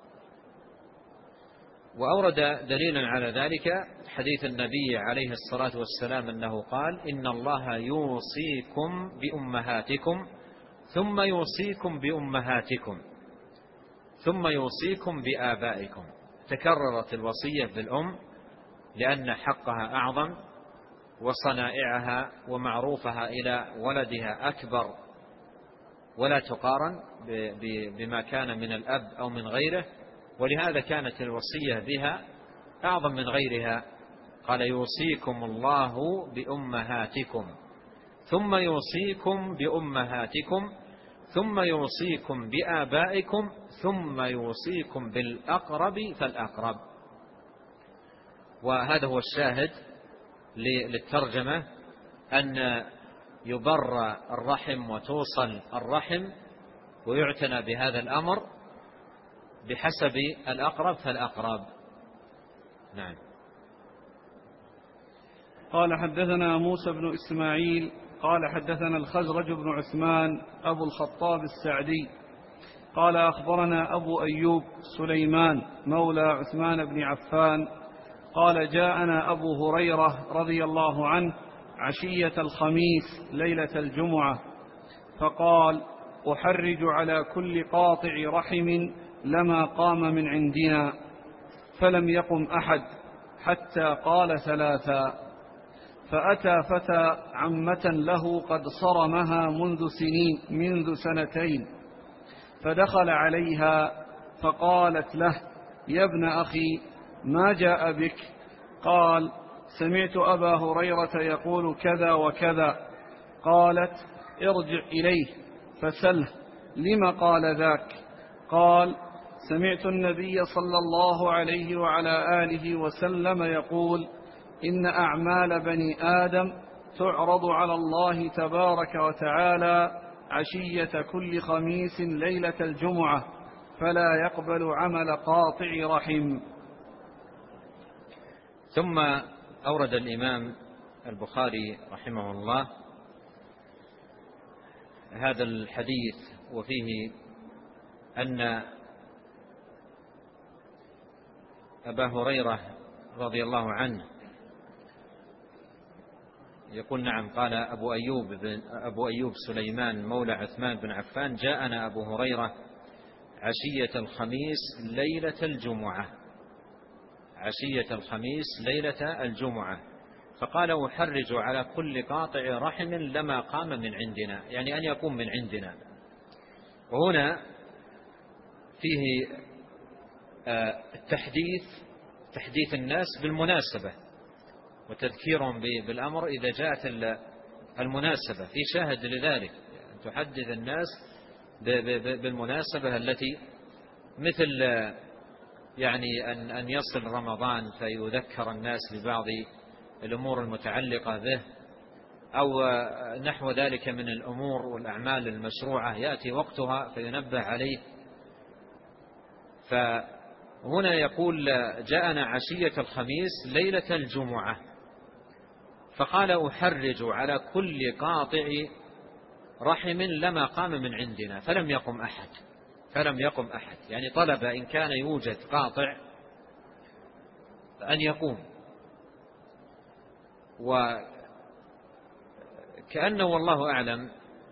وأورد دليلا على ذلك حديث النبي عليه الصلاة والسلام أنه قال: إن الله يوصيكم بأمهاتكم ثم يوصيكم بأمهاتكم ثم يوصيكم بآبائكم. تكررت الوصية بالأم لأن حقها أعظم، وصنائعها ومعروفها إلى ولدها أكبر ولا تقارن بما كان من الأب أو من غيره، ولهذا كانت الوصية بها أعظم من غيرها قال يوصيكم الله بأمهاتكم ثم يوصيكم بأمهاتكم ثم يوصيكم بآبائكم ثم يوصيكم بالأقرب فالأقرب. وهذا هو الشاهد للترجمة، أن يبر الرحم وتوصل الرحم ويعتنى بهذا الأمر بحسب الأقرب فالأقرب. نعم. قال حدثنا موسى بن إسماعيل قال حدثنا الخزرج بن عثمان أبو الخطاب السعدي قال أخبرنا أبو أيوب سليمان مولى عثمان بن عفان قال جاءنا أبو هريرة رضي الله عنه عشية الخميس ليلة الجمعة فقال أحرج على كل قاطع رحم لما قام من عندنا، فلم يقم أحد حتى قال ثلاثا. فأتى فتى عمة له قد صرمها منذ سنتين، فدخل عليها فقالت له يا ابن أخي ما جاء بك؟ قال سمعت أبا هريرة يقول كذا وكذا. قالت ارجع إليه فسله لم قال ذاك؟ قال سمعت النبي صلى الله عليه وعلى آله وسلم يقول إن أعمال بني آدم تعرض على الله تبارك وتعالى عشية كل خميس ليلة الجمعة، فلا يقبل عمل قاطع رحم. ثم أورد الإمام البخاري رحمه الله هذا الحديث وفيه أن أبا هريرة رضي الله عنه يقول نعم قال أبو أيوب سليمان مولى عثمان بن عفان جاءنا أبو هريرة عشية الخميس ليلة الجمعة، عشية الخميس ليلة الجمعة، فقال أحرج على كل قاطع رحم لما قام من عندنا، يعني أن يقوم من عندنا. وهنا فيه تحديث الناس بالمناسبة وتذكيرهم بالأمر إذا جاءت المناسبة، في شاهد لذلك أن تحدث الناس بالمناسبة التي مثل يعني أن يصل رمضان فيذكر الناس ببعض الأمور المتعلقة به، أو نحو ذلك من الأمور والأعمال المشروعة يأتي وقتها فينبه عليه. فهنا يقول جاءنا عشية الخميس ليلة الجمعة، فقال أحرج على كل قاطع رحم لما قام من عندنا، فلم يقم أحد، يعني طلب إن كان يوجد قاطع أن يقوم. وكأنه والله أعلم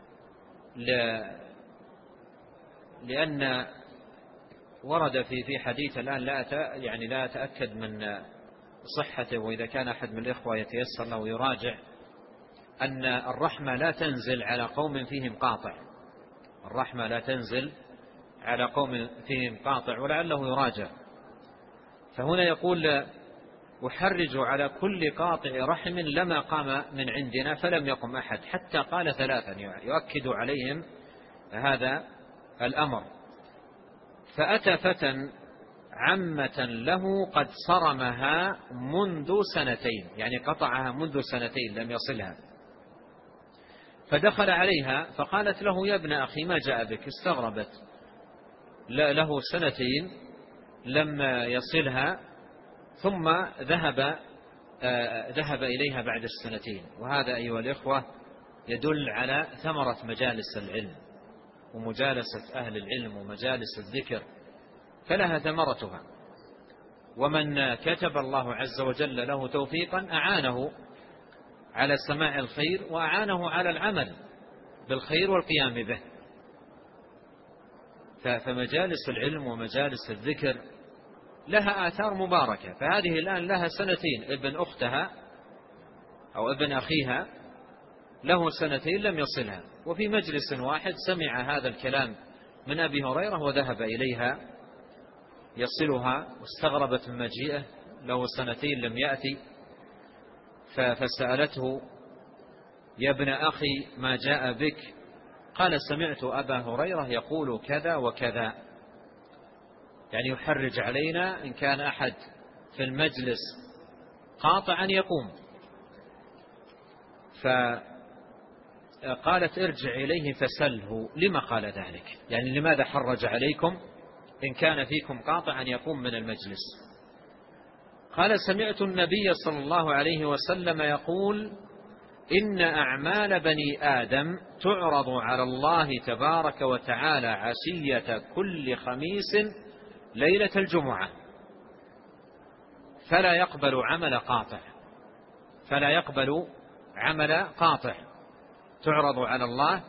لأن ورد في حديث الآن لا أتأكد من صحته، وإذا كان أحد من الإخوة يتيسر له يراجع، أن الرحمة لا تنزل على قوم فيهم قاطع، الرحمة لا تنزل على قوم فيهم قاطع، ولعله يراجع. فهنا يقول أحرج على كل قاطع رحم لما قام من عندنا، فلم يقم أحد حتى قال ثلاثا، يؤكد عليهم هذا الأمر. فأتى فتى عمة له قد صرمها منذ سنتين، يعني قطعها منذ سنتين لم يصلها، فدخل عليها فقالت له يا ابن أخي ما جاء بك؟ استغربت، له سنتين لم يصلها ثم ذهب إليها بعد السنتين. وهذا أيها الإخوة يدل على ثمرة مجالس العلم ومجالسة أهل العلم ومجالس الذكر، فلها ثمرتها. ومن كتب الله عز وجل له توفيقا أعانه على سماع الخير وأعانه على العمل بالخير والقيام به. فمجالس العلم ومجالس الذكر لها آثار مباركة. فهذه الآن لها سنتين، ابن أختها أو ابن أخيها له سنتين لم يصلها، وفي مجلس واحد سمع هذا الكلام من أبي هريرة وذهب إليها يصلها، واستغربت من مجيئه، له سنتين لم يأتي، فسألته: يا ابن أخي ما جاء بك؟ قال: سمعت أبا هريرة يقول كذا وكذا، يعني يحرج علينا إن كان أحد في المجلس قاطع أن يقوم. فقالت: ارجع إليه فسله لما قال ذلك، يعني لماذا حرج عليكم إن كان فيكم قاطع أن يقوم من المجلس؟ قال: سمعت النبي صلى الله عليه وسلم يقول: إن أعمال بني آدم تعرض على الله تبارك وتعالى عشية كل خميس ليلة الجمعة، فلا يقبل عمل قاطع. تعرض على الله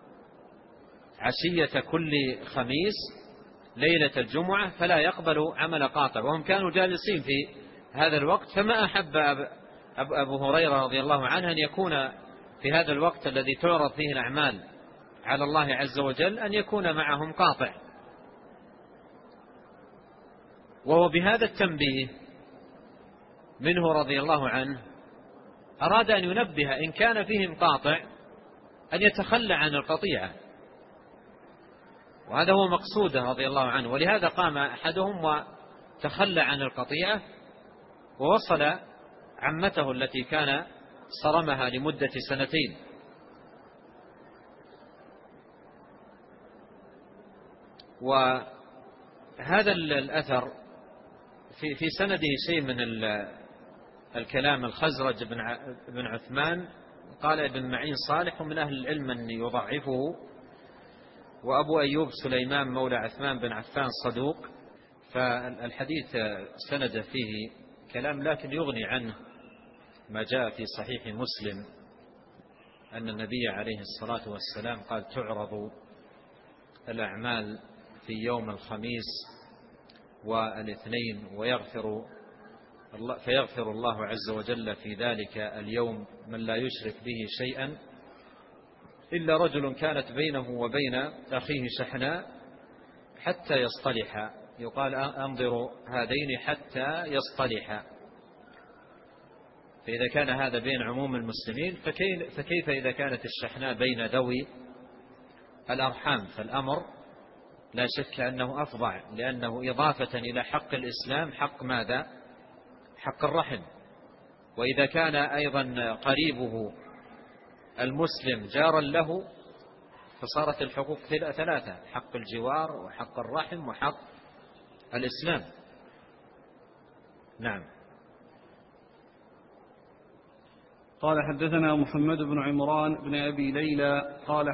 عشية كل خميس ليلة الجمعة فلا يقبل عمل قاطع. وهم كانوا جالسين في هذا الوقت، فما أحب أبو هريرة رضي الله عنه أن يكون في هذا الوقت الذي تعرض فيه الأعمال على الله عز وجل أن يكون معهم قاطع. وهو بهذا التنبيه منه رضي الله عنه أراد أن ينبه إن كان فيهم قاطع أن يتخلى عن القطيعة، وهذا هو مقصوده رضي الله عنه. ولهذا قام أحدهم وتخلى عن القطيعة ووصل عمته التي كان صرمها لمدة 2 سنين. وهذا الأثر في سنده شيء من الكلام. الخزرج بن عثمان قال ابن معين صالح، ومن أهل العلم أن يضعفه. وأبو أيوب سليمان مولى عثمان بن عفان صدوق. فالحديث سند فيه كلام، لكن يغني عنه ما جاء في صحيح مسلم أن النبي عليه الصلاة والسلام قال: تعرض الأعمال في يوم الخميس والاثنين فيغفر الله عز وجل في ذلك اليوم من لا يشرك به شيئا إلا رجل كانت بينه وبين أخيه شحناء حتى يصطلحا. يقال: أنظروا هذين حتى يصطلحا. فإذا كان هذا بين عموم المسلمين فكيف إذا كانت الشحناء بين ذوي الأرحام؟ فالأمر لا شك أنه أفظع، لأنه إضافة إلى حق الإسلام حق ماذا؟ حق الرحم. وإذا كان أيضا قريبه المسلم جارا له فصارت الحقوق 3: حق الجوار وحق الرحم وحق الإسلام. نعم. قال: حدثنا محمد بن عمران بن أبي ليلى قال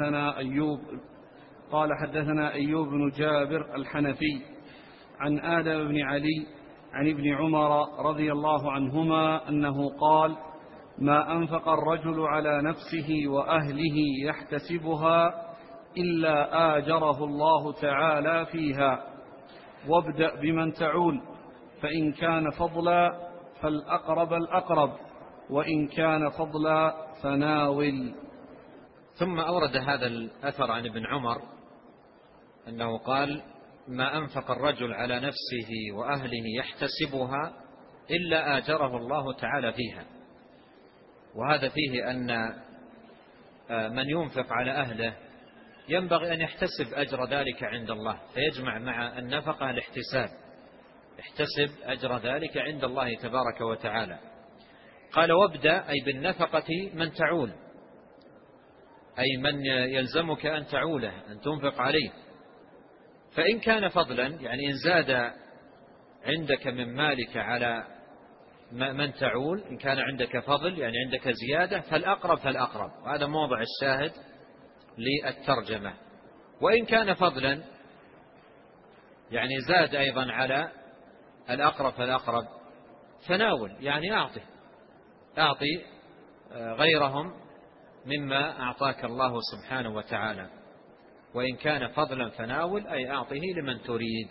حدثنا أيوب بن جابر الحنفي عن آدم بن علي عن ابن عمر رضي الله عنهما أنه قال: ما أنفق الرجل على نفسه وأهله يحتسبها إلا آجره الله تعالى فيها، وابدأ بمن تعول، فإن كان فضلا فالأقرب الأقرب، وإن كان فضلا فناول. ثم أورد هذا الأثر عن ابن عمر أنه قال: ما أنفق الرجل على نفسه وأهله يحتسبها إلا آجره الله تعالى فيها. وهذا فيه أن من ينفق على أهله ينبغي أن يحتسب أجر ذلك عند الله، فيجمع مع النفقة الاحتساب، يحتسب أجر ذلك عند الله تبارك وتعالى. قال: وابدأ أي بالنفقة من تعول، أي من يلزمك أن تعوله، أن تنفق عليه. فإن كان فضلا، يعني إن زاد عندك من مالك على من تعول، إن كان عندك فضل يعني عندك زيادة، فالأقرب فالأقرب، وهذا موضع الشاهد للترجمة. وإن كان فضلا يعني زاد أيضا على الأقرب فالأقرب، فناول يعني أعطي غيرهم مما أعطاك الله سبحانه وتعالى. وإن كان فضلا فناول أي أعطه لمن تريد.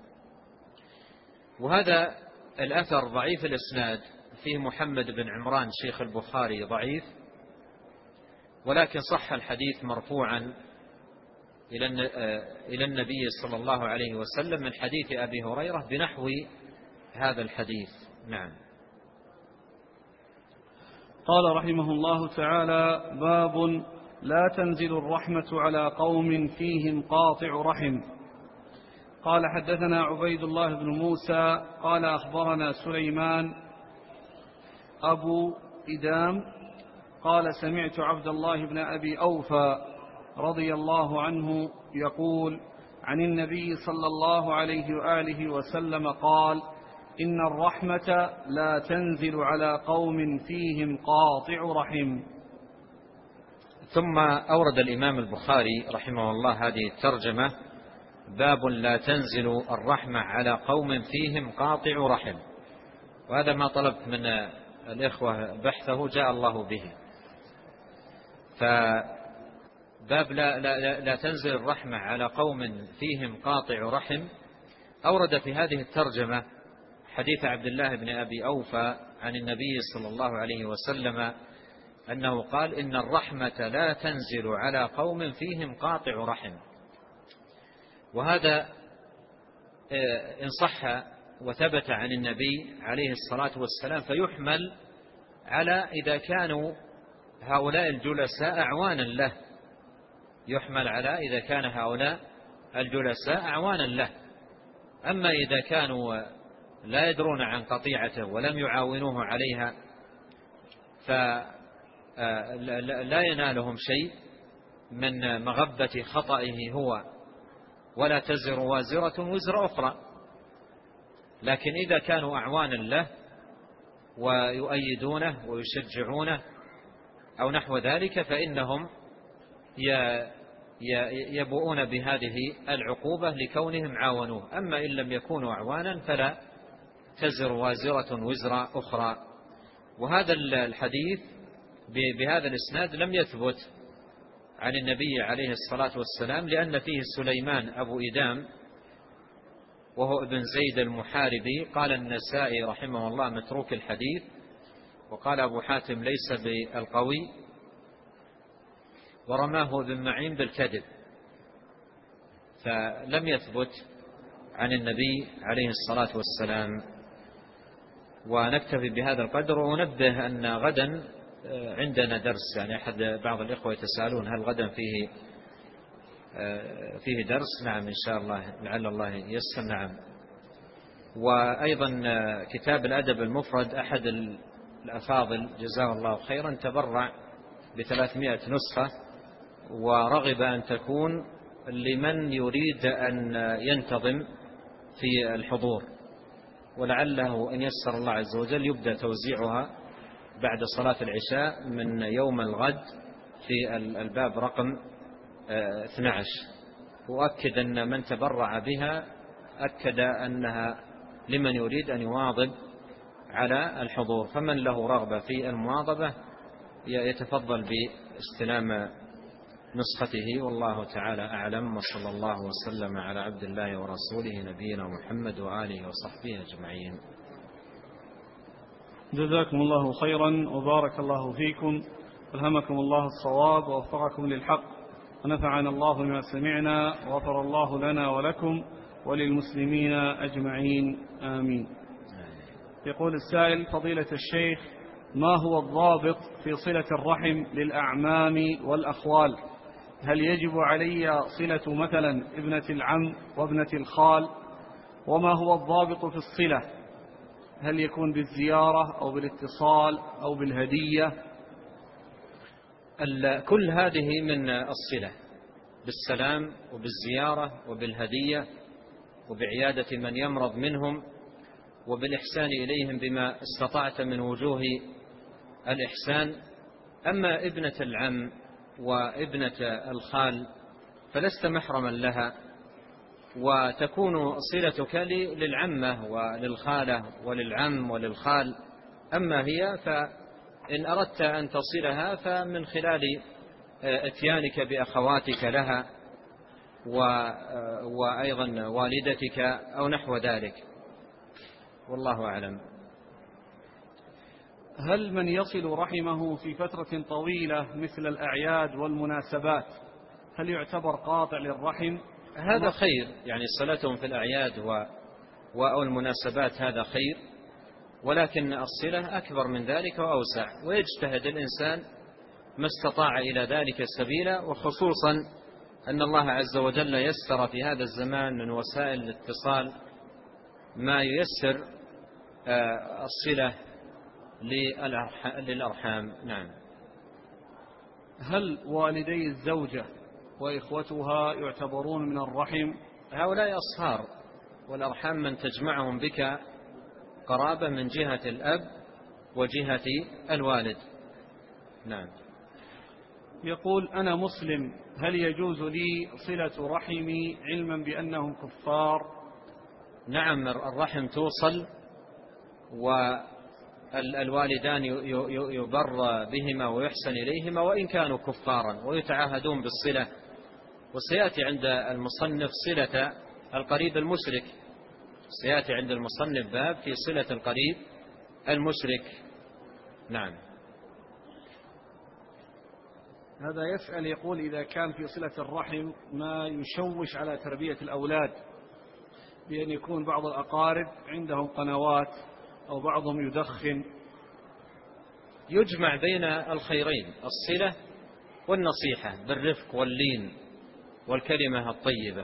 وهذا الأثر ضعيف الإسناد، فيه محمد بن عمران شيخ البخاري ضعيف، ولكن صح الحديث مرفوعا إلى النبي صلى الله عليه وسلم من حديث أبي هريرة بنحو هذا الحديث. نعم. قال رحمه الله تعالى: باب لا تنزل الرحمة على قوم فيهم قاطع رحم. قال: حدثنا عبيد الله بن موسى قال: أخبرنا سليمان أبو إدام قال: سمعت عبد الله بن أبي أوفى رضي الله عنه يقول عن النبي صلى الله عليه وآله وسلم قال: إن الرحمة لا تنزل على قوم فيهم قاطع رحم. ثم أورد الإمام البخاري رحمه الله هذه الترجمة: باب لا تنزل الرحمة على قوم فيهم قاطع رحم. وهذا ما طلبت من الإخوة بحثه جاء الله به. فباب لا تنزل الرحمة على قوم فيهم قاطع رحم أورد في هذه الترجمة حديث عبد الله بن أبي أوفى عن النبي صلى الله عليه وسلم أنه قال: إن الرحمة لا تنزل على قوم فيهم قاطع رحم. وهذا إن صح وثبت عن النبي عليه الصلاة والسلام فيحمل على إذا كانوا هؤلاء الجلساء أعوانا له، يحمل على إذا كان هؤلاء الجلساء أعوانا له. أما إذا كانوا لا يدرون عن قطيعته ولم يعاونوه عليها فلا ينالهم شيء من مغبة خطئه هو، ولا تزر وازرة وزر أخرى. لكن إذا كانوا أعوانا له ويؤيدونه ويشجعونه أو نحو ذلك فإنهم يبؤون بهذه العقوبة لكونهم عاونوه. أما إن لم يكونوا أعوانا فلا تزر وازرة وزر أخرى. وهذا الحديث بهذا الإسناد لم يثبت عن النبي عليه الصلاة والسلام، لأن فيه سليمان أبو إدام وهو ابن زيد المحاربي. قال النسائي رحمه الله: متروك الحديث. وقال أبو حاتم: ليس بالقوي. ورماه ابن معين بالكذب. فلم يثبت عن النبي عليه الصلاة والسلام. ونكتفي بهذا القدر. وأنبه أن غدا عندنا درس، يعني بعض الإخوة يتساءلون هل غدا فيه درس؟ نعم إن شاء الله، لعل الله ييسر. نعم. وأيضا كتاب الأدب المفرد أحد الأفاضل جزاه الله خيرا تبرع ب300 نسخة، ورغب أن تكون لمن يريد أن ينتظم في الحضور، ولعله إن يسر الله عز وجل يبدأ توزيعها بعد صلاة العشاء من يوم الغد في الباب رقم 12. وأكد أن من تبرع بها أكد أنها لمن يريد أن يواظب على الحضور، فمن له رغبة في المواظبة يتفضل باستلام نسخته. والله تعالى أعلم، وصلى الله وسلم على عبد الله ورسوله نبينا محمد وآله وصحبه أجمعين. جزاكم الله خيرا وبارك الله فيكم، ألهمكم الله الصواب ووفقكم للحق، ونفعنا الله بما سمعنا، وغفر الله لنا ولكم وللمسلمين أجمعين، آمين. يقول السائل: فضيلة الشيخ، ما هو الضابط في صلة الرحم للأعمام والأخوال؟ هل يجب علي صلة مثلا ابنة العم وابنة الخال؟ وما هو الضابط في الصلة؟ هل يكون بالزيارة أو بالاتصال أو بالهدية؟ كل هذه من الصلة، بالسلام وبالزيارة وبالهدية وبعيادة من يمرض منهم وبالإحسان إليهم بما استطعت من وجوه الإحسان. أما ابنة العم وابنة الخال فلست محرما لها، وتكون صلتك للعمة وللخالة وللعم وللخال. أما هي فإن أردت أن تصلها فمن خلال اتيانك بأخواتك لها وأيضا والدتك أو نحو ذلك، والله أعلم. هل من يصل رحمه في فترة طويلة مثل الأعياد والمناسبات هل يعتبر قاطع للرحم؟ هذا خير، يعني صلتهم في الأعياد والمناسبات هذا خير، ولكن الصلة أكبر من ذلك وأوسع، ويجتهد الإنسان ما استطاع إلى ذلك سبيلا، وخصوصا أن الله عز وجل يسر في هذا الزمان من وسائل الاتصال ما ييسر الصلة للأرحام. نعم. هل والدي الزوجة وإخوتها يعتبرون من الرحم؟ هؤلاء أصهار، والأرحام من تجمعهم بك قرابة من جهة الأب وجهة الوالد. نعم. يقول: أنا مسلم، هل يجوز لي صلة رحمي علما بأنهم كفار؟ نعم، الرحم توصل، والوالدان يبر بهما ويحسن إليهما وإن كانوا كفارا، ويتعاهدون بالصلة. وسيأتي عند المصنف صلة القريب المشرك، سيأتي عند المصنف باب في صلة القريب المشرك. نعم. هذا يسأل يقول: إذا كان في صلة الرحم ما يشوش على تربية الأولاد، بأن يكون بعض الأقارب عندهم قنوات أو بعضهم يدخن، يجمع بين الخيرين، الصلة والنصيحة بالرفق واللين والكلمة الطيبة.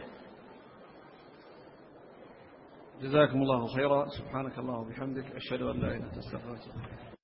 جزاكم الله خيرا. سبحانك اللهم وبحمدك، أشهد أن لا إله إلا أنت، أستغفرك.